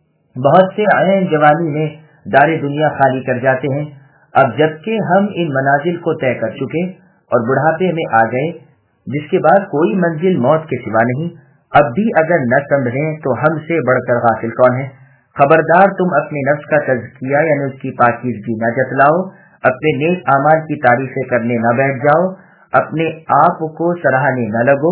بہت سے عین جوانی میں دار دنیا خالی کر جاتے ہیں۔ اب جبکہ ہم ان منازل کو طے کر چکے اور بڑھاپے میں آ گئے جس کے بعد کوئی منزل موت کے سوا نہیں، اب بھی اگر نہ سمجھیں تو ہم سے بڑھ کر غافل کون ہے؟ خبردار تم اپنے نفس کا تزکیہ یعنی اس کی پاکیزگی نہ جتلاؤ، اپنے نیک اعمال کی تعریفیں کرنے نہ بیٹھ جاؤ، اپنے آپ کو سراہنے نہ لگو۔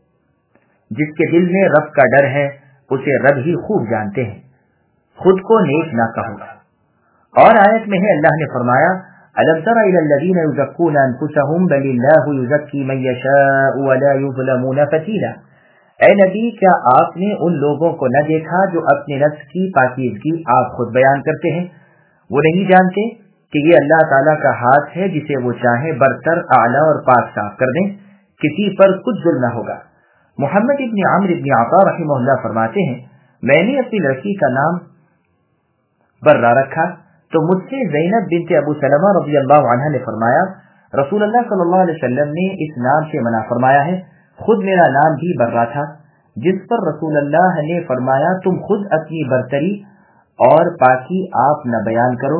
جس کے دل میں رب کا ڈر ہے اسے رب ہی خوب جانتے ہیں، خود کو نیک نہ کہو۔ اور آیت میں ہے اللہ نے فرمایا أَلَمْ تَرَ إِلَى الَّذِينَ يُزَكُّونَ أَنفُسَهُمْ بَلِ اللَّهُ يُزَكِّي مَن يَشَاءُ وَلَا يُظْلَمُونَ فَتِيلًا۔ اے نبی کیا آپ نے ان لوگوں کو نہ دیکھا جو اپنے نفس کی پاکیزگی آپ خود بیان کرتے ہیں؟ وہ نہیں جانتے کہ یہ اللہ تعالیٰ کا ہاتھ ہے، جسے وہ چاہے برتر، اعلیٰ اور پاک صاف کر دیں، کسی پر کچھ ظلم نہ ہوگا۔ محمد ابن عمرو ابن عطا رحمہ اللہ فرماتے ہیں میں نے اپنی لڑکی کا نام برہ رکھا تو مجھ سے زینب بنت ابو سلمہ رضی اللہ عنہ نے فرمایا رسول اللہ صلی اللہ علیہ وسلم نے اس نام سے منع فرمایا ہے، خود میرا نام بھی برہ تھا، جس پر رسول اللہ نے فرمایا تم خود اپنی برتری اور پاکی آپ نہ بیان کرو،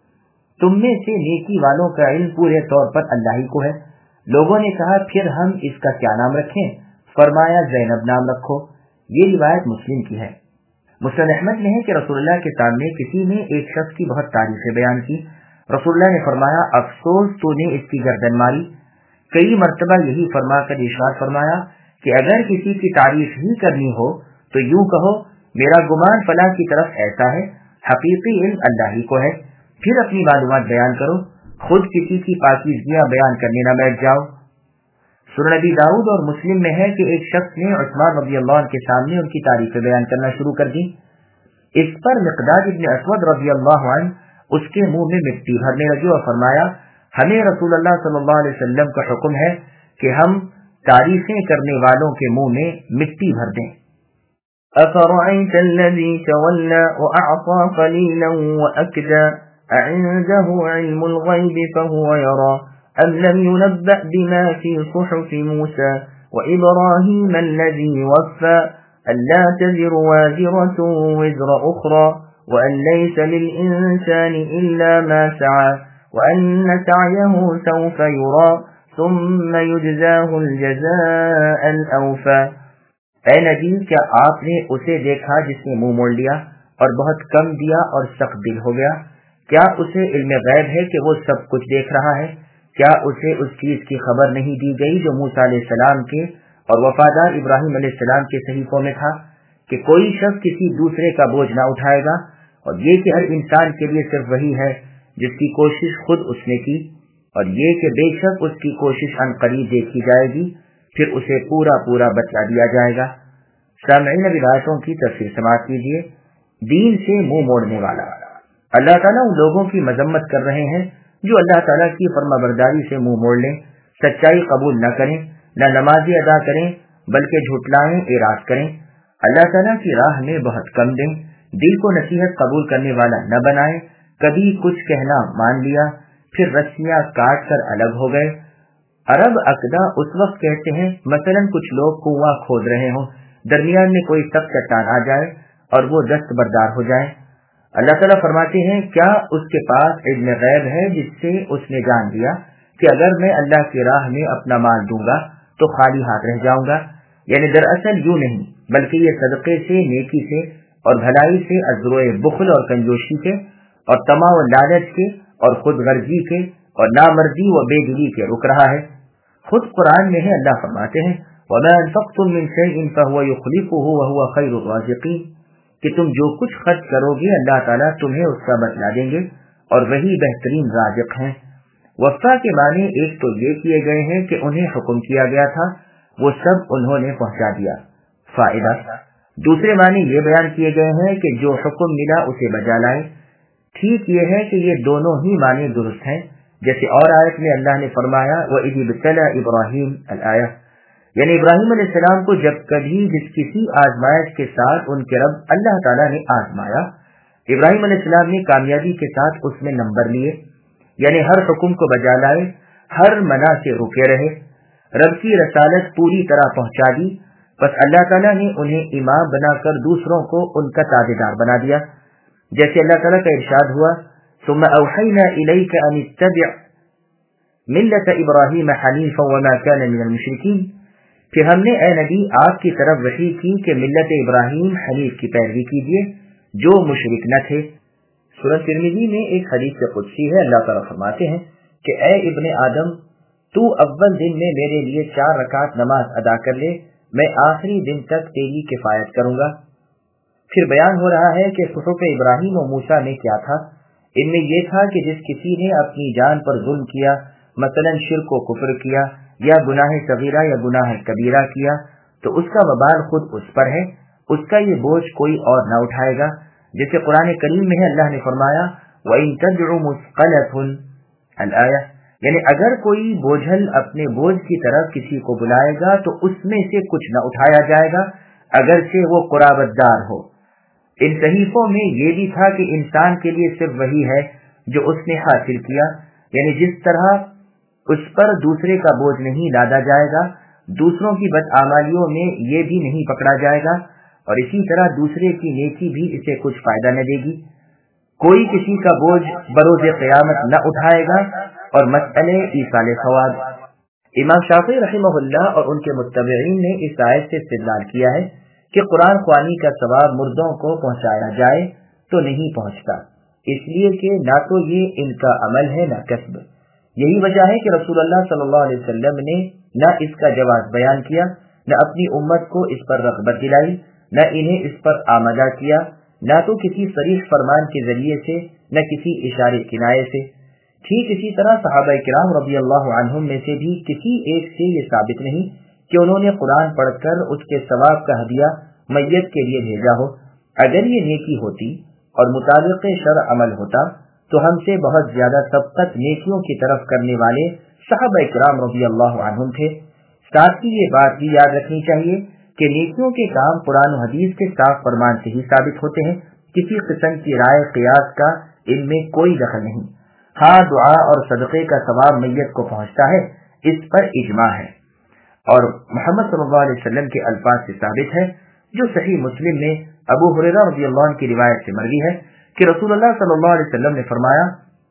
تم میں سے نیکی والوں کا علم پورے طور پر اللہ ہی کو ہے۔ لوگوں نے کہا پھر ہم اس کا کیا نام رکھیں؟ فرمایا زینب نام رکھو۔ یہ روایت مسلم کی ہے۔ مسند احمد میں ہے کہ رسول اللہ کے سامنے کسی نے ایک شخص کی بہت تعریفیں بیان کی، رسول اللہ نے فرمایا افسوس تو نے اس کی گردن ماری۔ کئی مرتبہ یہی فرما کر ارشاد فرمایا کہ اگر کسی کی تعریف ہی کرنی ہو تو یوں کہو میرا گمان فلاں کی طرف ایسا ہے، حقیقی علم اللہ ہی کو ہے، پھر اپنی معلومات بیان کرو، خود کسی کی پاکیزگیاں بیان کرنے نہ بیٹھ جاؤ۔ سنن ابی داؤد اور مسلم میں ہے کہ ایک شخص نے عثمان رضی اللہ عنہ کے سامنے ان کی تعریفیں بیان کرنا شروع کر دی۔ اس پر مقداد ابن اسود رضی اللہ عنہ اس کے منہ میں مٹی بھرنے لگے اور فرمایا ہمیں رسول اللہ صلی اللہ علیہ وسلم کا حکم ہے کہ ہم تعریفیں کرنے والوں کے منہ میں مٹی بھر دیں۔ أَفَرَأَيْتَ الَّذِي تَوَلَّى وَأَعْطَى قَلِيلًا وَأَكْدَى أَعِندَهُ عِلْمُ الْغَيْبِ فَهُوَ يَرَى أَمْ لَمْ يُنَبَّأْ بِمَا فِي صُحُفِ مُوسَى وَإِبْرَاهِيمَ الَّذِي وَفَّى أَلَّا تَزِرُ وَازِرَةٌ وِزْرَ أُخْرَى وَأَن لَّيْسَ لِلْإِنسَانِ إِلَّا مَا سَعَى وَأَنَّ سَعْيَهُ سَوْفَ يُرَى ثُمَّ يُجْزَاهُ الْجَزَاءَ الْأَوْفَى۔ اے نبی کیا آپ نے اسے دیکھا جس نے منہ موڑ لیا اور بہت کم دیا اور سخت دل ہو گیا؟ کیا اسے علم غیب ہے کہ وہ سب کچھ دیکھ رہا ہے؟ کیا اسے اس چیز کی خبر نہیں دی گئی جو موسیٰ علیہ السلام کے اور وفادار ابراہیم علیہ السلام کے صحیفوں میں تھا کہ کوئی شخص کسی دوسرے کا بوجھ نہ اٹھائے گا، اور یہ کہ ہر انسان کے لیے صرف وہی ہے جس کی کوشش خود اس نے کی، اور یہ کہ بے شک اس کی کوشش عنقریب دیکھی جائے گی، پھر اسے پورا پورا بتلا دیا جائے گا۔ سامعین روایتوں کی تفسیر سماعت کیجیے۔ دین سے منہ موڑنے والا، اللہ تعالیٰ ان لوگوں کی مذمت کر رہے ہیں جو اللہ تعالیٰ کی فرمانبرداری سے منہ موڑ لیں، سچائی قبول نہ کریں، نہ نمازیں ادا کریں بلکہ جھٹلائیں، اعراض کریں، اللہ تعالیٰ کی راہ میں بہت کم دیں، دل کو نصیحت قبول کرنے والا نہ بنائیں، کبھی کچھ کہنا مان لیا پھر رسیاں کاٹ کر الگ ہو گئے۔ عرب عقدہ اس وقت کہتے ہیں مثلا کچھ لوگ کنواں کھود رہے ہوں، درمیان میں کوئی سخت چٹان آ جائے اور وہ دست بردار ہو جائے۔ اللہ تعالیٰ فرماتے ہیں کیا اس کے پاس علم غیب ہے جس سے اس نے جان لیا کہ اگر میں اللہ کی راہ میں اپنا مال دوں گا تو خالی ہاتھ رہ جاؤں گا؟ یعنی دراصل یوں نہیں، بلکہ یہ صدقے سے، نیکی سے اور بھلائی سے، ازروئے بخل اور کنجوشی کے اور طمع و لالچ کے اور خود غرضی کے اور نامرضی و بے دلی کے رک رہا ہے۔ خود قرآن میں ہے، اللہ فرماتے ہیں وَمَا أَنفَقْتُم مِّن شَيْءٍ فَهُوَ يُخْلِفُهُ وَهُوَ خَيْرُ الرَّازِقِينَ، کہ تم جو کچھ خرچ کرو گے اللہ تعالیٰ تمہیں اس کا بدلہ دیں گے اور وہی بہترین رازق ہیں۔ وفا کے معنی ایک تو یہ کیے گئے ہیں کہ انہیں حکم کیا گیا تھا وہ سب انہوں نے پہنچا دیا، فائدہ۔ دوسرے معنی یہ بیان کیے گئے ہیں کہ جو حکم ملا اسے بجا لائے۔ ٹھیک یہ ہے کہ یہ دونوں ہی معنی درست ہیں، جیسے اور آیت میں اللہ نے فرمایا وَإِذِ ابْتَلَىٰ إِبْرَاهِيمَ الآیہ، یعنی ابراہیم علیہ السلام کو جب کبھی جس کسی آزمائش کے ساتھ ان کے رب اللہ تعالیٰ نے آزمایا، ابراہیم علیہ السلام نے کامیابی کے ساتھ اس میں نمبر لیے، یعنی ہر حکم کو بجا لائے، ہر منع سے رکے رہے، رب کی رسالت پوری طرح پہنچا دی، بس اللہ تعالیٰ نے انہیں امام بنا کر دوسروں کو ان کا تابعدار بنا دیا، جیسے اللہ تعالیٰ کا ارشاد ہوا ثم اوحینا الیک ان اتبع ملت ابراہیم حنیفا وما کان من المشرکین، پھر ہم نے اے نبی آپ کی طرف وحی کی کہ ملت ابراہیم حنیف کی پیروی کیجیے جو مشرک نہ تھے۔ سورہ ترمذی میں ایک حدیث قدسی ہے، اللہ تعالیٰ فرماتے ہیں کہ اے ابن آدم تو اول دن میں میرے لیے 4 رکعت نماز ادا کر لے، میں آخری دن تک تیری کفایت کروں گا۔ پھر بیان ہو رہا ہے کہ صحف ابراہیم و موسیٰ میں کیا تھا، ان میں یہ تھا کہ جس کسی نے اپنی جان پر ظلم کیا، مثلا شرک و کفر کیا یا گناہ صغیرہ یا گناہ کبیرہ کیا، تو اس کا وبال خود اس پر ہے، اس کا یہ بوجھ کوئی اور نہ اٹھائے گا، جیسے قرآن کریم میں ہے اللہ نے فرمایا وَإِن تَدْعُ مُثْقَلَةٌ الآیہ، یعنی اگر کوئی بوجھل اپنے بوجھ کی طرف کسی کو بلائے گا تو اس میں سے کچھ نہ اٹھایا جائے گا اگرچہ وہ قرابت دار ہو۔ ان صحیفوں میں یہ بھی تھا کہ انسان کے لیے صرف وہی ہے جو اس نے حاصل کیا، یعنی جس طرح اس پر دوسرے کا بوجھ نہیں لادا جائے گا، دوسروں کی بدعمالیوں میں یہ بھی نہیں پکڑا جائے گا، اور اسی طرح دوسرے کی نیکی بھی اسے کچھ فائدہ نہ دے گی۔ کوئی کسی کا بوجھ بروز قیامت نہ اٹھائے گا۔ اور مسئلے ایصال ثواب، امام شافعی رحمہ اللہ اور ان کے متبعین نے اس آیت سے استدلال کیا ہے کہ قرآن خوانی کا ثواب مردوں کو پہنچایا جائے تو نہیں پہنچتا، اس لیے کہ نہ تو یہ ان کا عمل ہے نہ کسب۔ یہی وجہ ہے کہ رسول اللہ صلی اللہ علیہ وسلم نے نہ اس کا جواز بیان کیا، نہ اپنی امت کو اس پر رغبت دلائی، نہ انہیں اس پر آمادہ کیا، نہ تو کسی صریح فرمان کے ذریعے سے نہ کسی اشارے کنایے سے۔ ٹھیک اسی طرح صحابہ کرام رضی اللہ عنہم میں سے بھی کسی ایک سے یہ ثابت نہیں کہ انہوں نے قرآن پڑھ کر اس کے ثواب کا ہدیہ میت کے لیے بھیجا ہو۔ اگر یہ نیکی ہوتی اور مطابق شرع عمل ہوتا تو ہم سے بہت زیادہ سبقت نیکیوں کی طرف کرنے والے صحابہ کرام رضی اللہ عنہم تھے۔ ساتھ ہی یہ بات بھی یاد رکھنی چاہیے کہ نیکیوں کے کام قرآن و حدیث کے صاف فرمان سے ہی ثابت ہوتے ہیں، کسی قسم کی رائے قیاس کا ان میں کوئی دخل نہیں۔ ہاں دعا اور صدقے کا ثواب میت کو پہنچتا ہے، اس پر اجماع ہے، اور محمد صلی اللہ علیہ وسلم کے الفاظ سے ثابت ہے جو صحیح مسلم میں ابو ہریرہ رضی اللہ عنہ کی روایت سے مروی ہے کہ رسول اللہ صلی اللہ علیہ وسلم نے فرمایا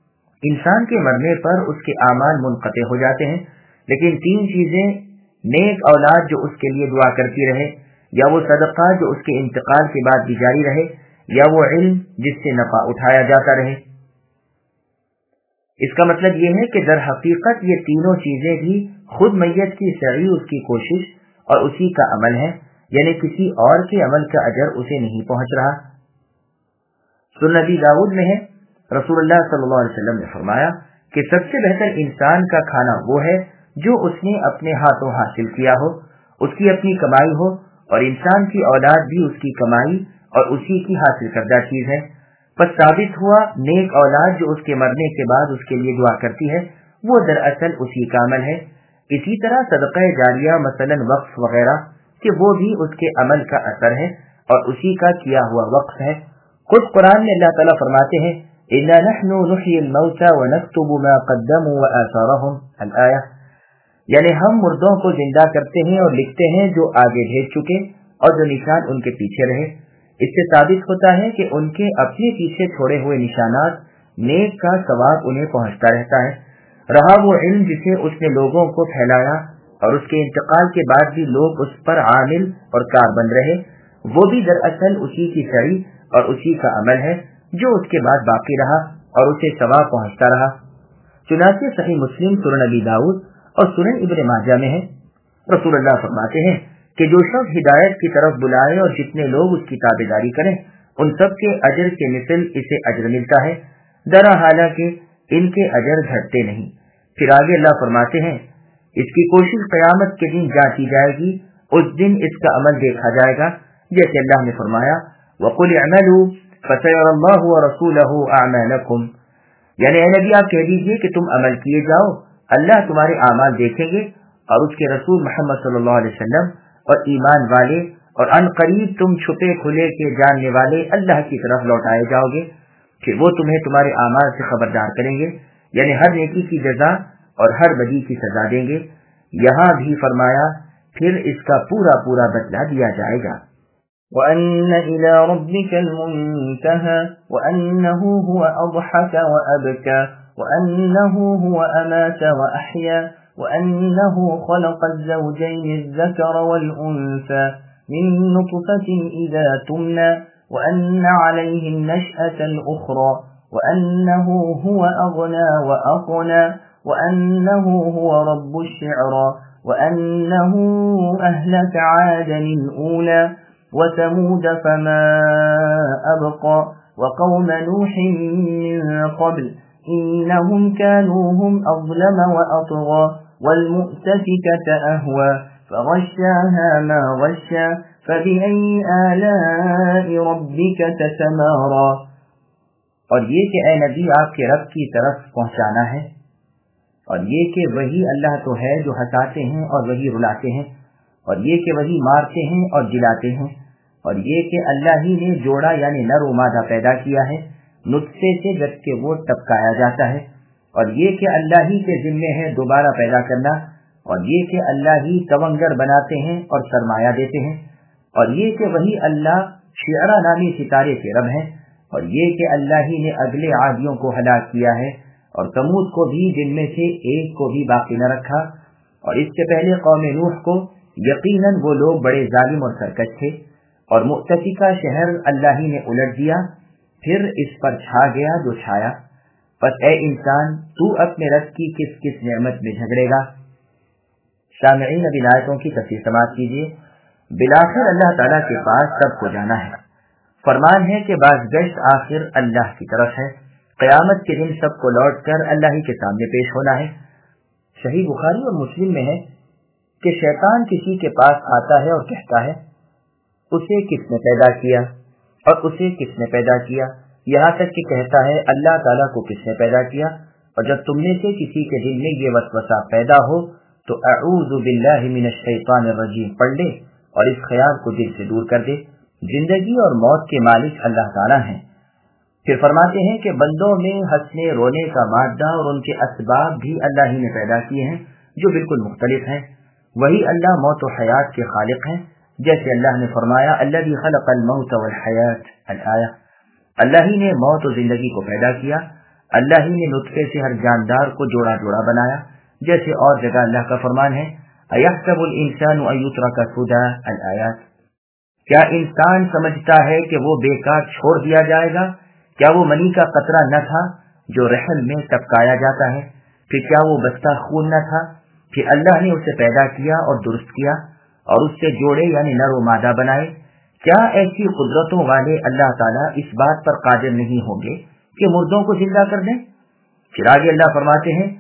انسان کے مرنے پر اس کے اعمال منقطع ہو جاتے ہیں، لیکن 3 چیزیں، نیک اولاد جو اس کے لیے دعا کرتی رہے، یا وہ صدقہ جو اس کے انتقال کے بعد بھی جاری رہے، یا وہ علم جس سے نفع اٹھایا جاتا رہے۔ اس کا مطلب یہ ہے کہ در حقیقت یہ تینوں چیزیں بھی خود میت کی سعی، اس کی کوشش اور اسی کا عمل ہے، یعنی کسی اور کے عمل کا اجر اسے نہیں پہنچ رہا۔ سنن ابی داؤد میں ہے رسول اللہ صلی اللہ علیہ وسلم نے فرمایا کہ سب سے بہتر انسان کا کھانا وہ ہے جو उसने अपने हाथों हासिल किया हो, उसकी अपनी कमाई हो, और इंसान की औलाद भी उसकी कमाई और उसी की हासिल करदा चीज है। बस साबित हुआ नेक औलाद जो उसके मरने के बाद उसके लिए दुआ करती है, वो दरअसल उसी का अमल है। इसी तरह सदक़ा जारिया मसलन वक्फ वगैरह कि वो भी उसके अमल का असर है और उसी का किया हुआ वक्फ है। खुद कुरान में अल्लाह ताला फरमाते हैं, इन्ना नहनु नुह्यिल मौता व नक्तुबु मा क़द्दमू व आसारहुम अल-आया, यानी हम मुर्दों को जिंदा करते हैं और लिखते हैं जो आगे भेज चुके और जो निशान उनके पीछे रहे। इससे साबित होता है कि उनके अपने पीछे छोड़े हुए निशानात नेक का सवाब उन्हें पहुंचता रहता है। रहा वो इल्म जिसे उसने लोगों को फैलाया और उसके इंतकाल के बाद भी लोग उस पर आमिल और कारबंद रहे, वो भी दरअसल उसी की सही और उसी का अमल है जो उसके बाद बाकी रहा और उसे सवाब पहुंचता रहा। चुनांचे सही मुस्लिम, सुनन अबी दाऊद और सुनन इब्न माजा में है, रसूलुल्लाह फरमाते हैं कि जो शख्स हिदायत की तरफ बुलाए और जितने लोग उसकी ताबेदारी करें, उन सब के अजर के मिसल इसे अजर मिलता है, दरा हालांकि इनके अजर घटते नहीं। फिर आगे अल्लाह फरमाते हैं, इसकी कोशिश क़यामत के दिन जांची जाएगी, उस दिन इसका अमल देखा जाएगा, जैसे अल्लाह ने फरमाया वक़ुल अमलू फसयरल्लाहु व रसूलहु अअमालकुम, यानी ऐ नबी आप कह दीजिए कि तुम अमल किए जाओ, अल्लाह तुम्हारे आमाल देखेंगे और उसके रसूल मोहम्मद सल्लल्लाहु अलैहि वसल्लम और ईमान वाले और अनकरीब तुम छुपे खुले के जानने वाले अल्लाह की तरफ लौटाए जाओगे। फिर वो तुम्हें तुम्हारे आमाल से खबरदार करेंगे, यानी हर नेकी की जजा और हर बदी की सजा देंगे। यहाँ भी फरमाया फिर इसका पूरा पूरा बदला दिया जाएगा। وَأَنَّ إِلَى رَبِّكَ الْمُنْتَهَى وَأَنَّهُ هُوَ أَضْحَكَ وَأَبْكَى وَأَنَّهُ هُوَ أَمَاتَ وَأَحْيَا وَأَنَّهُ خَلَقَ الزَّوْجَيْنِ الذَّكَرَ وَالْأُنثَى مِنْ نُطْفَةٍ إِذَا تُمْنَى وَأَنَّ عَلَيْهِ النَّشْأَةَ الْأُخْرَى وَأَنَّهُ هُوَ أَغْنَى وَأَقْنَى وَأَنَّهُ هُوَ رَبُّ الشِّعْرَى وَأَنَّهُ أَهْلَكَ عَادًا الْأُولَى وَثَمُودَ فَمَا أَبْقَى وَقَوْمَ نُوحٍ مِّن قَبْلُ إِنَّهُمْ كَانُوا هُمْ أَظْلَمَ وَأَطْغَى وَالْمُؤْتَفِكَةَ أَهْوَى فَغَشَّاهَا مَا غَشَّى فَبِأَيِّ آلَاءِ رَبِّكَ تَتَمَارَى، اور یہ کہ اے نبی آپ کے رب کی طرف پہنچانا ہے، اور یہ کہ وہی اللہ تو ہے جو ہنساتے ہیں اور وہی رلاتے ہیں، اور یہ کہ وہی مارتے ہیں اور جلاتے ہیں، اور یہ کہ اللہ ہی نے جوڑا یعنی نر و مادہ پیدا کیا ہے نطفے سے جب کہ وہ ٹپکایا جاتا ہے، اور یہ کہ اللہ ہی کے ذمے ہے دوبارہ پیدا کرنا، اور یہ کہ اللہ ہی تونگر بناتے ہیں اور سرمایہ دیتے ہیں، اور یہ کہ وہی اللہ شعرا نامی ستارے کے رب ہیں، اور یہ کہ اللہ ہی نے اگلے عادیوں کو ہلاک کیا ہے اور ثمود کو بھی جن میں سے ایک کو بھی باقی نہ رکھا، اور اس سے پہلے قوم نوح کو، یقیناً وہ لوگ بڑے ظالم اور سرکش تھے، اور مؤتفکہ شہر اللہ ہی نے الٹ دیا، پھر اس پر چھا گیا جو چھایا۔ بس اے انسان تو اپنے رب کی کس کس نعمت میں جھگڑے گا۔ سامعین اب ان آیتوں کی تفسیر سماعت کیجیے۔ بالآخر اللہ تعالیٰ کے پاس سب کو جانا ہے، فرمان ہے کہ باز گشت آخر اللہ کی طرف ہے، قیامت کے دن سب کو لوٹ کر اللہ ہی کے سامنے پیش ہونا ہے۔ صحیح بخاری اور مسلم میں ہے کہ شیطان کسی کے پاس آتا ہے اور کہتا ہے اسے کس نے پیدا کیا اور اسے کس نے پیدا کیا، یہاں تک کہ کہتا ہے اللہ تعالیٰ کو کس نے پیدا کیا، اور جب تم میں سے کسی کے دل میں یہ وسوسہ پیدا ہو تو اعوذ باللہ من الشیطان الرجیم پڑھ لے اور اس خیال کو دل سے دور کر دے۔ زندگی اور موت کے مالک اللہ تعالیٰ ہیں۔ پھر فرماتے ہیں کہ بندوں میں ہنسنے رونے کا مادہ اور ان کے اسباب بھی اللہ ہی نے پیدا کیے ہیں جو بالکل مختلف ہیں۔ وہی اللہ موت و حیات کے خالق ہیں، جیسے اللہ نے فرمایا الذی خلق الموت والحیات الآیہ، اللہ ہی نے موت و زندگی کو پیدا کیا، اللہ ہی نے نطفے سے ہر جاندار کو جوڑا جوڑا بنایا، جیسے اور جگہ اللہ کا فرمان ہے ایحسب الانسان ان یترک سدی الآیات، کیا انسان سمجھتا ہے کہ وہ بیکار چھوڑ دیا جائے گا؟ کیا وہ منی کا قطرہ نہ تھا جو رحم میں ٹپکایا جاتا ہے؟ پھر کیا وہ بستہ خون نہ تھا؟ پھر اللہ نے اسے پیدا کیا اور درست کیا اور اس سے جوڑے یعنی نر و مادہ بنائے۔ کیا ایسی قدرتوں والے اللہ تعالیٰ اس بات پر قادر نہیں ہوں گے کہ مردوں کو زندہ کر دیں؟ پھر آگے اللہ فرماتے ہیں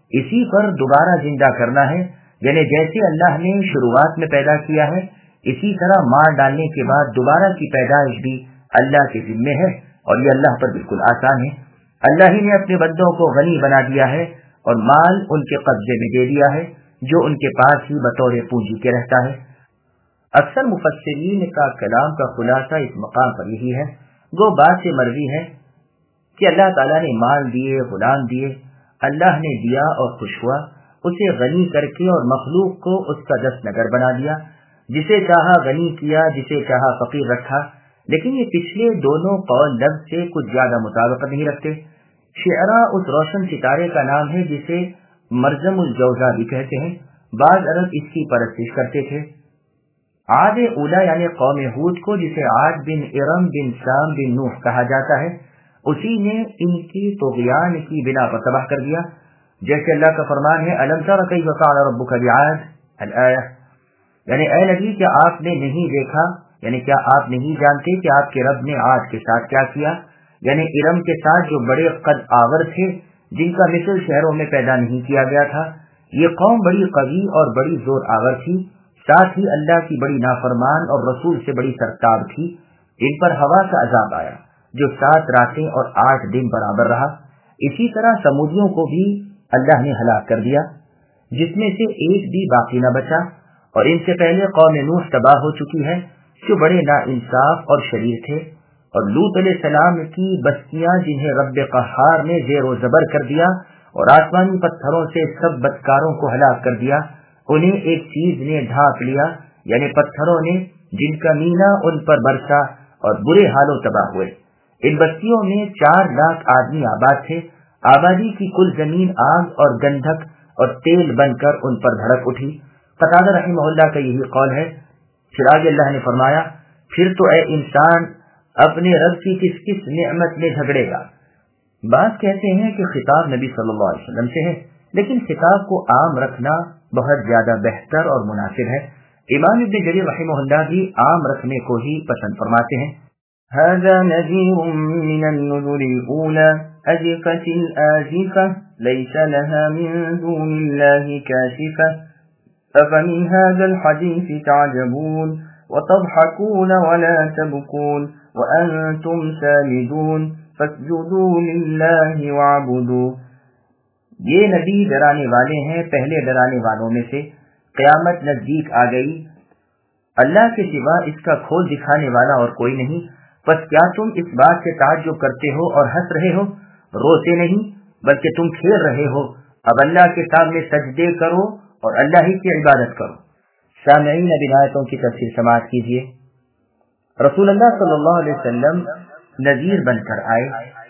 اسی پر دوبارہ زندہ کرنا ہے، یعنی جیسے اللہ نے شروعات میں پیدا کیا ہے اسی طرح مار ڈالنے کے بعد دوبارہ کی پیدائش بھی اللہ کے ذمے ہے، اور یہ اللہ پر بالکل آسان ہے۔ اللہ ہی نے اپنے بندوں کو غنی بنا دیا ہے اور مال ان کے قبضے میں دے دیا ہے جو ان کے پاس ہی بطور پونجی کے رہتا ہے۔ اکثر مفسرین کا کلام کا خلاصہ اس مقام پر یہی ہے، گو بات سے مروی ہے کہ اللہ تعالیٰ نے مال دیے، غلام دیے، اللہ نے دیا اور خوش ہوا، اسے غنی کر کے اور مخلوق کو اس کا دست نگر بنا دیا، جسے چاہا غنی کیا، جسے چاہا فقیر رکھا۔ لیکن یہ پچھلے دونوں قول لفظ سے کچھ زیادہ مطابقت نہیں رکھتے۔ شعرا اس روشن ستارے کا نام ہے جسے مرزم الجوزا بھی کہتے ہیں، بعض عرب اس کی پرستش کرتے تھے۔ عاد اولا یعنی قوم ہود کو، جسے عاد بن ارم بن سام بن نوح کہا جاتا ہے، اسی نے ان کی طغیان کی بنا پر تباہ کر دیا، جیسے اللہ کا فرمان ہے الم تر کیف فعل ربک بعاد الآیہ، یعنی اے نبی کیا آپ نے نہیں دیکھا، یعنی کیا آپ نہیں جانتے کہ آپ کے رب نے عاد کے ساتھ کیا کیا، یعنی ارم کے ساتھ جو بڑے قد آور تھے، جن کا مثل شہروں میں پیدا نہیں کیا گیا تھا۔ یہ قوم بڑی قوی اور بڑی زور آور تھی، ساتھ ہی اللہ کی بڑی نافرمان اور رسول سے بڑی سرتاب تھی۔ ان پر ہوا کا عذاب آیا جو 7 راتیں اور 8 دن برابر رہا۔ اسی طرح سمودیوں کو بھی اللہ نے ہلاک کر دیا، جس میں سے ایک بھی باقی نہ بچا، اور ان سے پہلے قوم نوح تباہ ہو چکی ہے جو بڑے نا انصاف اور شریر تھے، اور لوط علیہ السلام کی بستیاں جنہیں رب قہار نے زیر و زبر کر دیا اور آسمانی پتھروں سے سب بدکاروں کو ہلاک کر دیا، انہیں ایک چیز نے ڈھانپ لیا، یعنی پتھروں نے، جن کا مینا ان پر برسا اور برے حال و تباہ ہوئے۔ ان بستیوں میں 4 لاکھ آدمی آباد تھے۔ آبادی کی کل زمین آگ اور گندھک اور تیل بن کر ان پر بھڑک اٹھی۔ قتادہ رحمہ اللہ کا یہی قول ہے۔ پھر آگے اللہ نے فرمایا، پھر تو اے انسان اپنے رب کی کس کس نعمت میں جھگڑے گا۔ بعض کہتے ہیں کہ خطاب نبی صلی اللہ علیہ وسلم سے ہے، لیکن خطاب کو عام رکھنا بہت زیادہ بہتر اور مناسب ہے۔ امام ابن جریر رحمہ اللہ بھی عام رکھنے کو ہی پسند فرماتے ہیں۔ هذا نذير من النذر الأولى أزفت الآزفة ليس لها من دون الله كاشفة أفمن هذا الحديث تعجبون وتضحكون ولا تبكون وأنتم سامدون فاسجدوا لله واعبدوا۔ یہ نبی ڈرانے والے ہیں پہلے ڈرانے والوں میں سے، قیامت نزدیک آ گئی، اللہ کے سوا اس کا کھول دکھانے والا اور کوئی نہیں، پس کیا تم اس بات سے تعجب کرتے ہو اور ہنس رہے ہو؟ روتے نہیں بلکہ تم کھیل رہے ہو۔ اب اللہ کے سامنے سجدے کرو اور اللہ ہی کی عبادت کرو۔ سامعین اب آیتوں کی تفسیر سماعت کیجیے۔ رسول اللہ صلی اللہ علیہ وسلم نذیر بن کر آئے،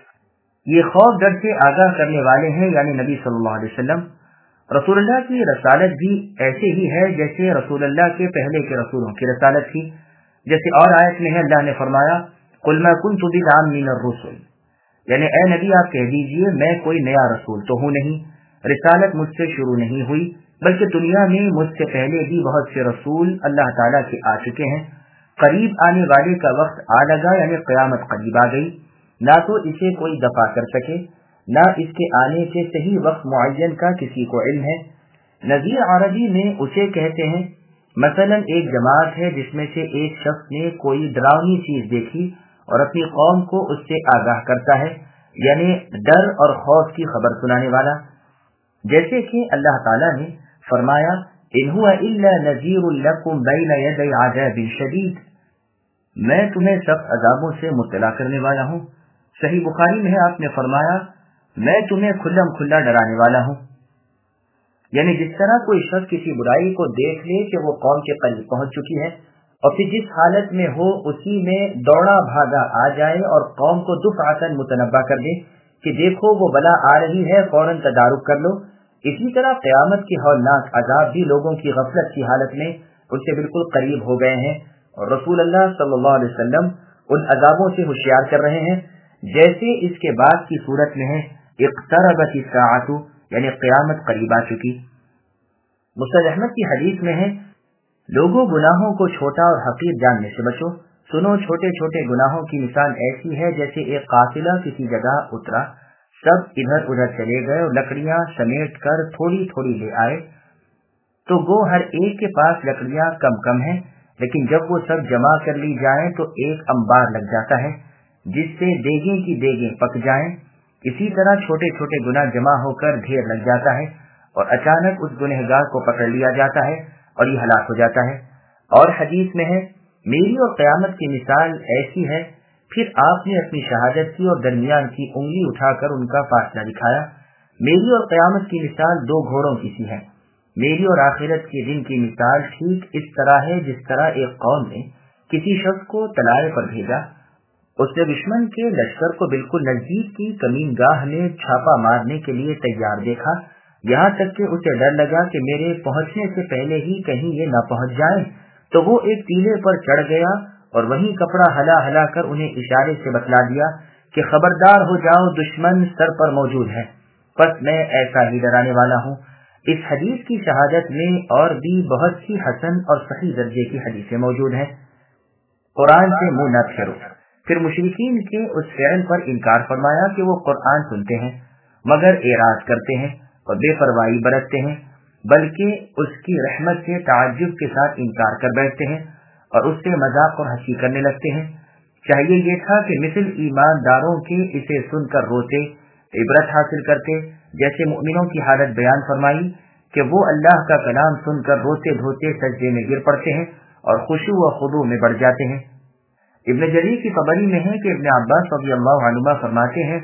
یہ خوف ڈر سے آگاہ کرنے والے ہیں، یعنی نبی صلی اللہ علیہ وسلم۔ رسول اللہ کی رسالت بھی ایسے ہی ہے جیسے رسول اللہ کے پہلے کے رسولوں کی رسالت تھی۔ جیسے اور آیت میں ہے، اللہ نے فرمایا قل ما كنت بدعا من الرسل، یعنی اے نبی آپ کہہ دیجئے میں کوئی نیا رسول تو ہوں نہیں، رسالت مجھ سے شروع نہیں ہوئی، بلکہ دنیا میں مجھ سے پہلے بھی بہت سے رسول اللہ تعالیٰ کے آ چکے ہیں۔ قریب آنے والے کا وقت آ لگا، یعنی قیامت قریب آ گئی، نہ تو اسے کوئی دفع کر سکے، نہ اس کے آنے کے صحیح وقت معین کا کسی کو علم ہے۔ نذیر عربی میں اسے کہتے ہیں، مثلا ایک جماعت ہے جس میں سے ایک شخص نے کوئی ڈراؤنی چیز دیکھی اور اپنی قوم کو اس سے آگاہ کرتا ہے، یعنی ڈر اور خوف کی خبر سنانے والا۔ جیسے کہ اللہ تعالیٰ نے فرمایا ان هو الا نذیر لکم بین یدی عذاب شدید، میں تمہیں سخت عذابوں سے مطلع کرنے والا ہوں۔ صحیح بخاری میں ہے، آپ نے فرمایا میں تمہیں کھلم کھلا ڈرانے والا ہوں۔ یعنی جس طرح کوئی شخص کسی برائی کو دیکھ لے کہ وہ قوم کے قریب پہنچ چکی ہے اور پھر جس حالت میں ہو اسی میں دوڑا بھاگا آ جائے اور قوم کو دفعتاً متنبہ کر دے کہ دیکھو وہ بلا آ رہی ہے، فوراً تدارک کر لو، اسی طرح قیامت کے ہولناک عذاب بھی لوگوں کی غفلت کی حالت میں ان سے بالکل قریب ہو گئے ہیں، اور رسول اللہ صلی اللہ علیہ وسلم ان عذابوں سے ہوشیار کر رہے ہیں، جیسے اس کے بعد کی صورت میں ہے اقتربت الساعۃ، یعنی قیامت قریب آ چکی۔ مسند احمد کی حدیث میں ہے لوگوں گناہوں کو چھوٹا اور حقیر جاننے سے بچو، سنو چھوٹے چھوٹے گناہوں کی مثال ایسی ہے جیسے ایک قافلہ کسی جگہ اترا، सब इधर उधर चले गए और लकड़ियां समेट कर थोड़ी थोड़ी ले आए। तो गो हर एक के पास लकड़ियां कम कम हैं, लेकिन जब वो सब जमा कर ली जाएं तो एक अंबार लग जाता है जिससे देगे की देगे पक जाएं। इसी तरह छोटे छोटे गुनाह जमा होकर ढेर लग जाता है और अचानक उस गुनहगार को पकड़ लिया जाता है और ये हलाक हो जाता है। और हदीस में है, मेरी और क़यामत की मिसाल ऐसी है। फिर आपने अपनी शहादत की और दरमियान की उंगली उठाकर उनका फासला दिखाया। मेरी और क़यामत की मिसाल दो घोड़ों की सी है। मेरी और आखिरत के दिन की मिसाल ठीक इस तरह है जिस तरह एक कौम ने किसी शख्स को तलाए पर भेजा। उसने दुश्मन के लश्कर को बिल्कुल नजदीक की कमीनगाह में छापा मारने के लिए तैयार देखा, यहाँ तक कि उसे डर लगा कि मेरे पहुंचने से पहले ही कहीं ये न पहुंच जाए। तो वो एक टीले पर चढ़ गया और वहीं कपड़ा हला हला कर उन्हें इशारे से बतला दिया कि खबरदार हो जाओ, दुश्मन सर पर मौजूद है। बस मैं ऐसा ही डराने वाला हूँ। इस हदीस की शहादत में और भी बहुत सी हसन और सही दर्जे की हदीसें मौजूद हैं। कुरान से मुंह न फेरो। फिर मुशरिकीन के उस फ़िअल पर इनकार फरमाया कि वो कुरान सुनते हैं मगर एराज करते हैं और बेपरवाही बरतते हैं, बल्कि उसकी रहमत से ताज्जुब के साथ इनकार कर बैठते हैं और उससे मजाक और हंसी करने लगते हैं। चाहिए ये था कि मिसल ईमानदारों के इसे सुनकर रोते, इबरत हासिल करते, जैसे मुमिनों की हालत बयान फरमाई कि वो अल्लाह का कलाम सुनकर रोते धोते सजदे में गिर पड़ते हैं और खुशू व खुदू में बढ़ जाते हैं। इब्न जरीर की तबरी में है कि इब्न अब्बास रज़ियल्लाहु अन्हुमा फरमाते हैं,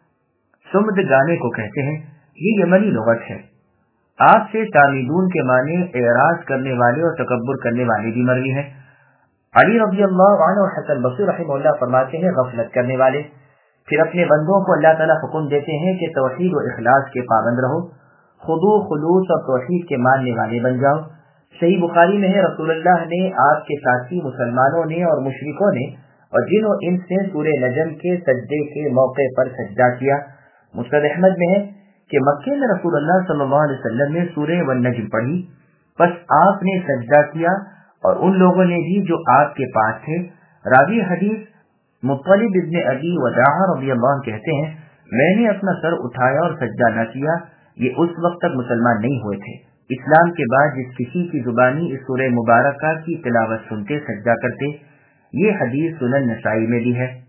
सुम्द गाने को कहते हैं, ये यमनी लुगत है। आपसे तामीदून के माने एराज करने वाले और तकब्बुर करने वाले भी मरवी हैं। अली रज़ियल्लाहु अन्हु और हसन बसरी रहमहुल्लाह फरमाते हैं, गफलत करने वाले। फिर अपने बंदों को अल्लाह ताला हुक्म देते हैं कि तौहीद और इखलास के पाबंद रहो, खुदू खुलूस और तौहीद के मानने वाले बन जाओ। सही बुखारी में है, रसूलुल्लाह ने, आपके साथी मुसलमानों ने और मुशरिकों ने और जिन और इंस ने सूरह नजम के सजदे के मौके पर सजदा किया। मुस्नद अहमद में है कि मक्के में रसूलुल्लाह सल्लल्लाहु अलैहि वसल्लम ने सूरह वन नज्म पढ़ी, बस आपने सजदा किया और उन लोगों ने भी जो आपके पास थे। रावी हदीस मुत्तलिब इब्न अबी वदाह रज़ियल्लाहु अन्हु कहते हैं, मैंने अपना सर उठाया और सजदा न किया। ये उस वक्त तक मुसलमान नहीं हुए थे। इस्लाम के बाद जिस किसी की जुबानी इस सूरह मुबारका की तिलावत सुनते सजदा करते, ये हदीस सुनन नसाई में भी है।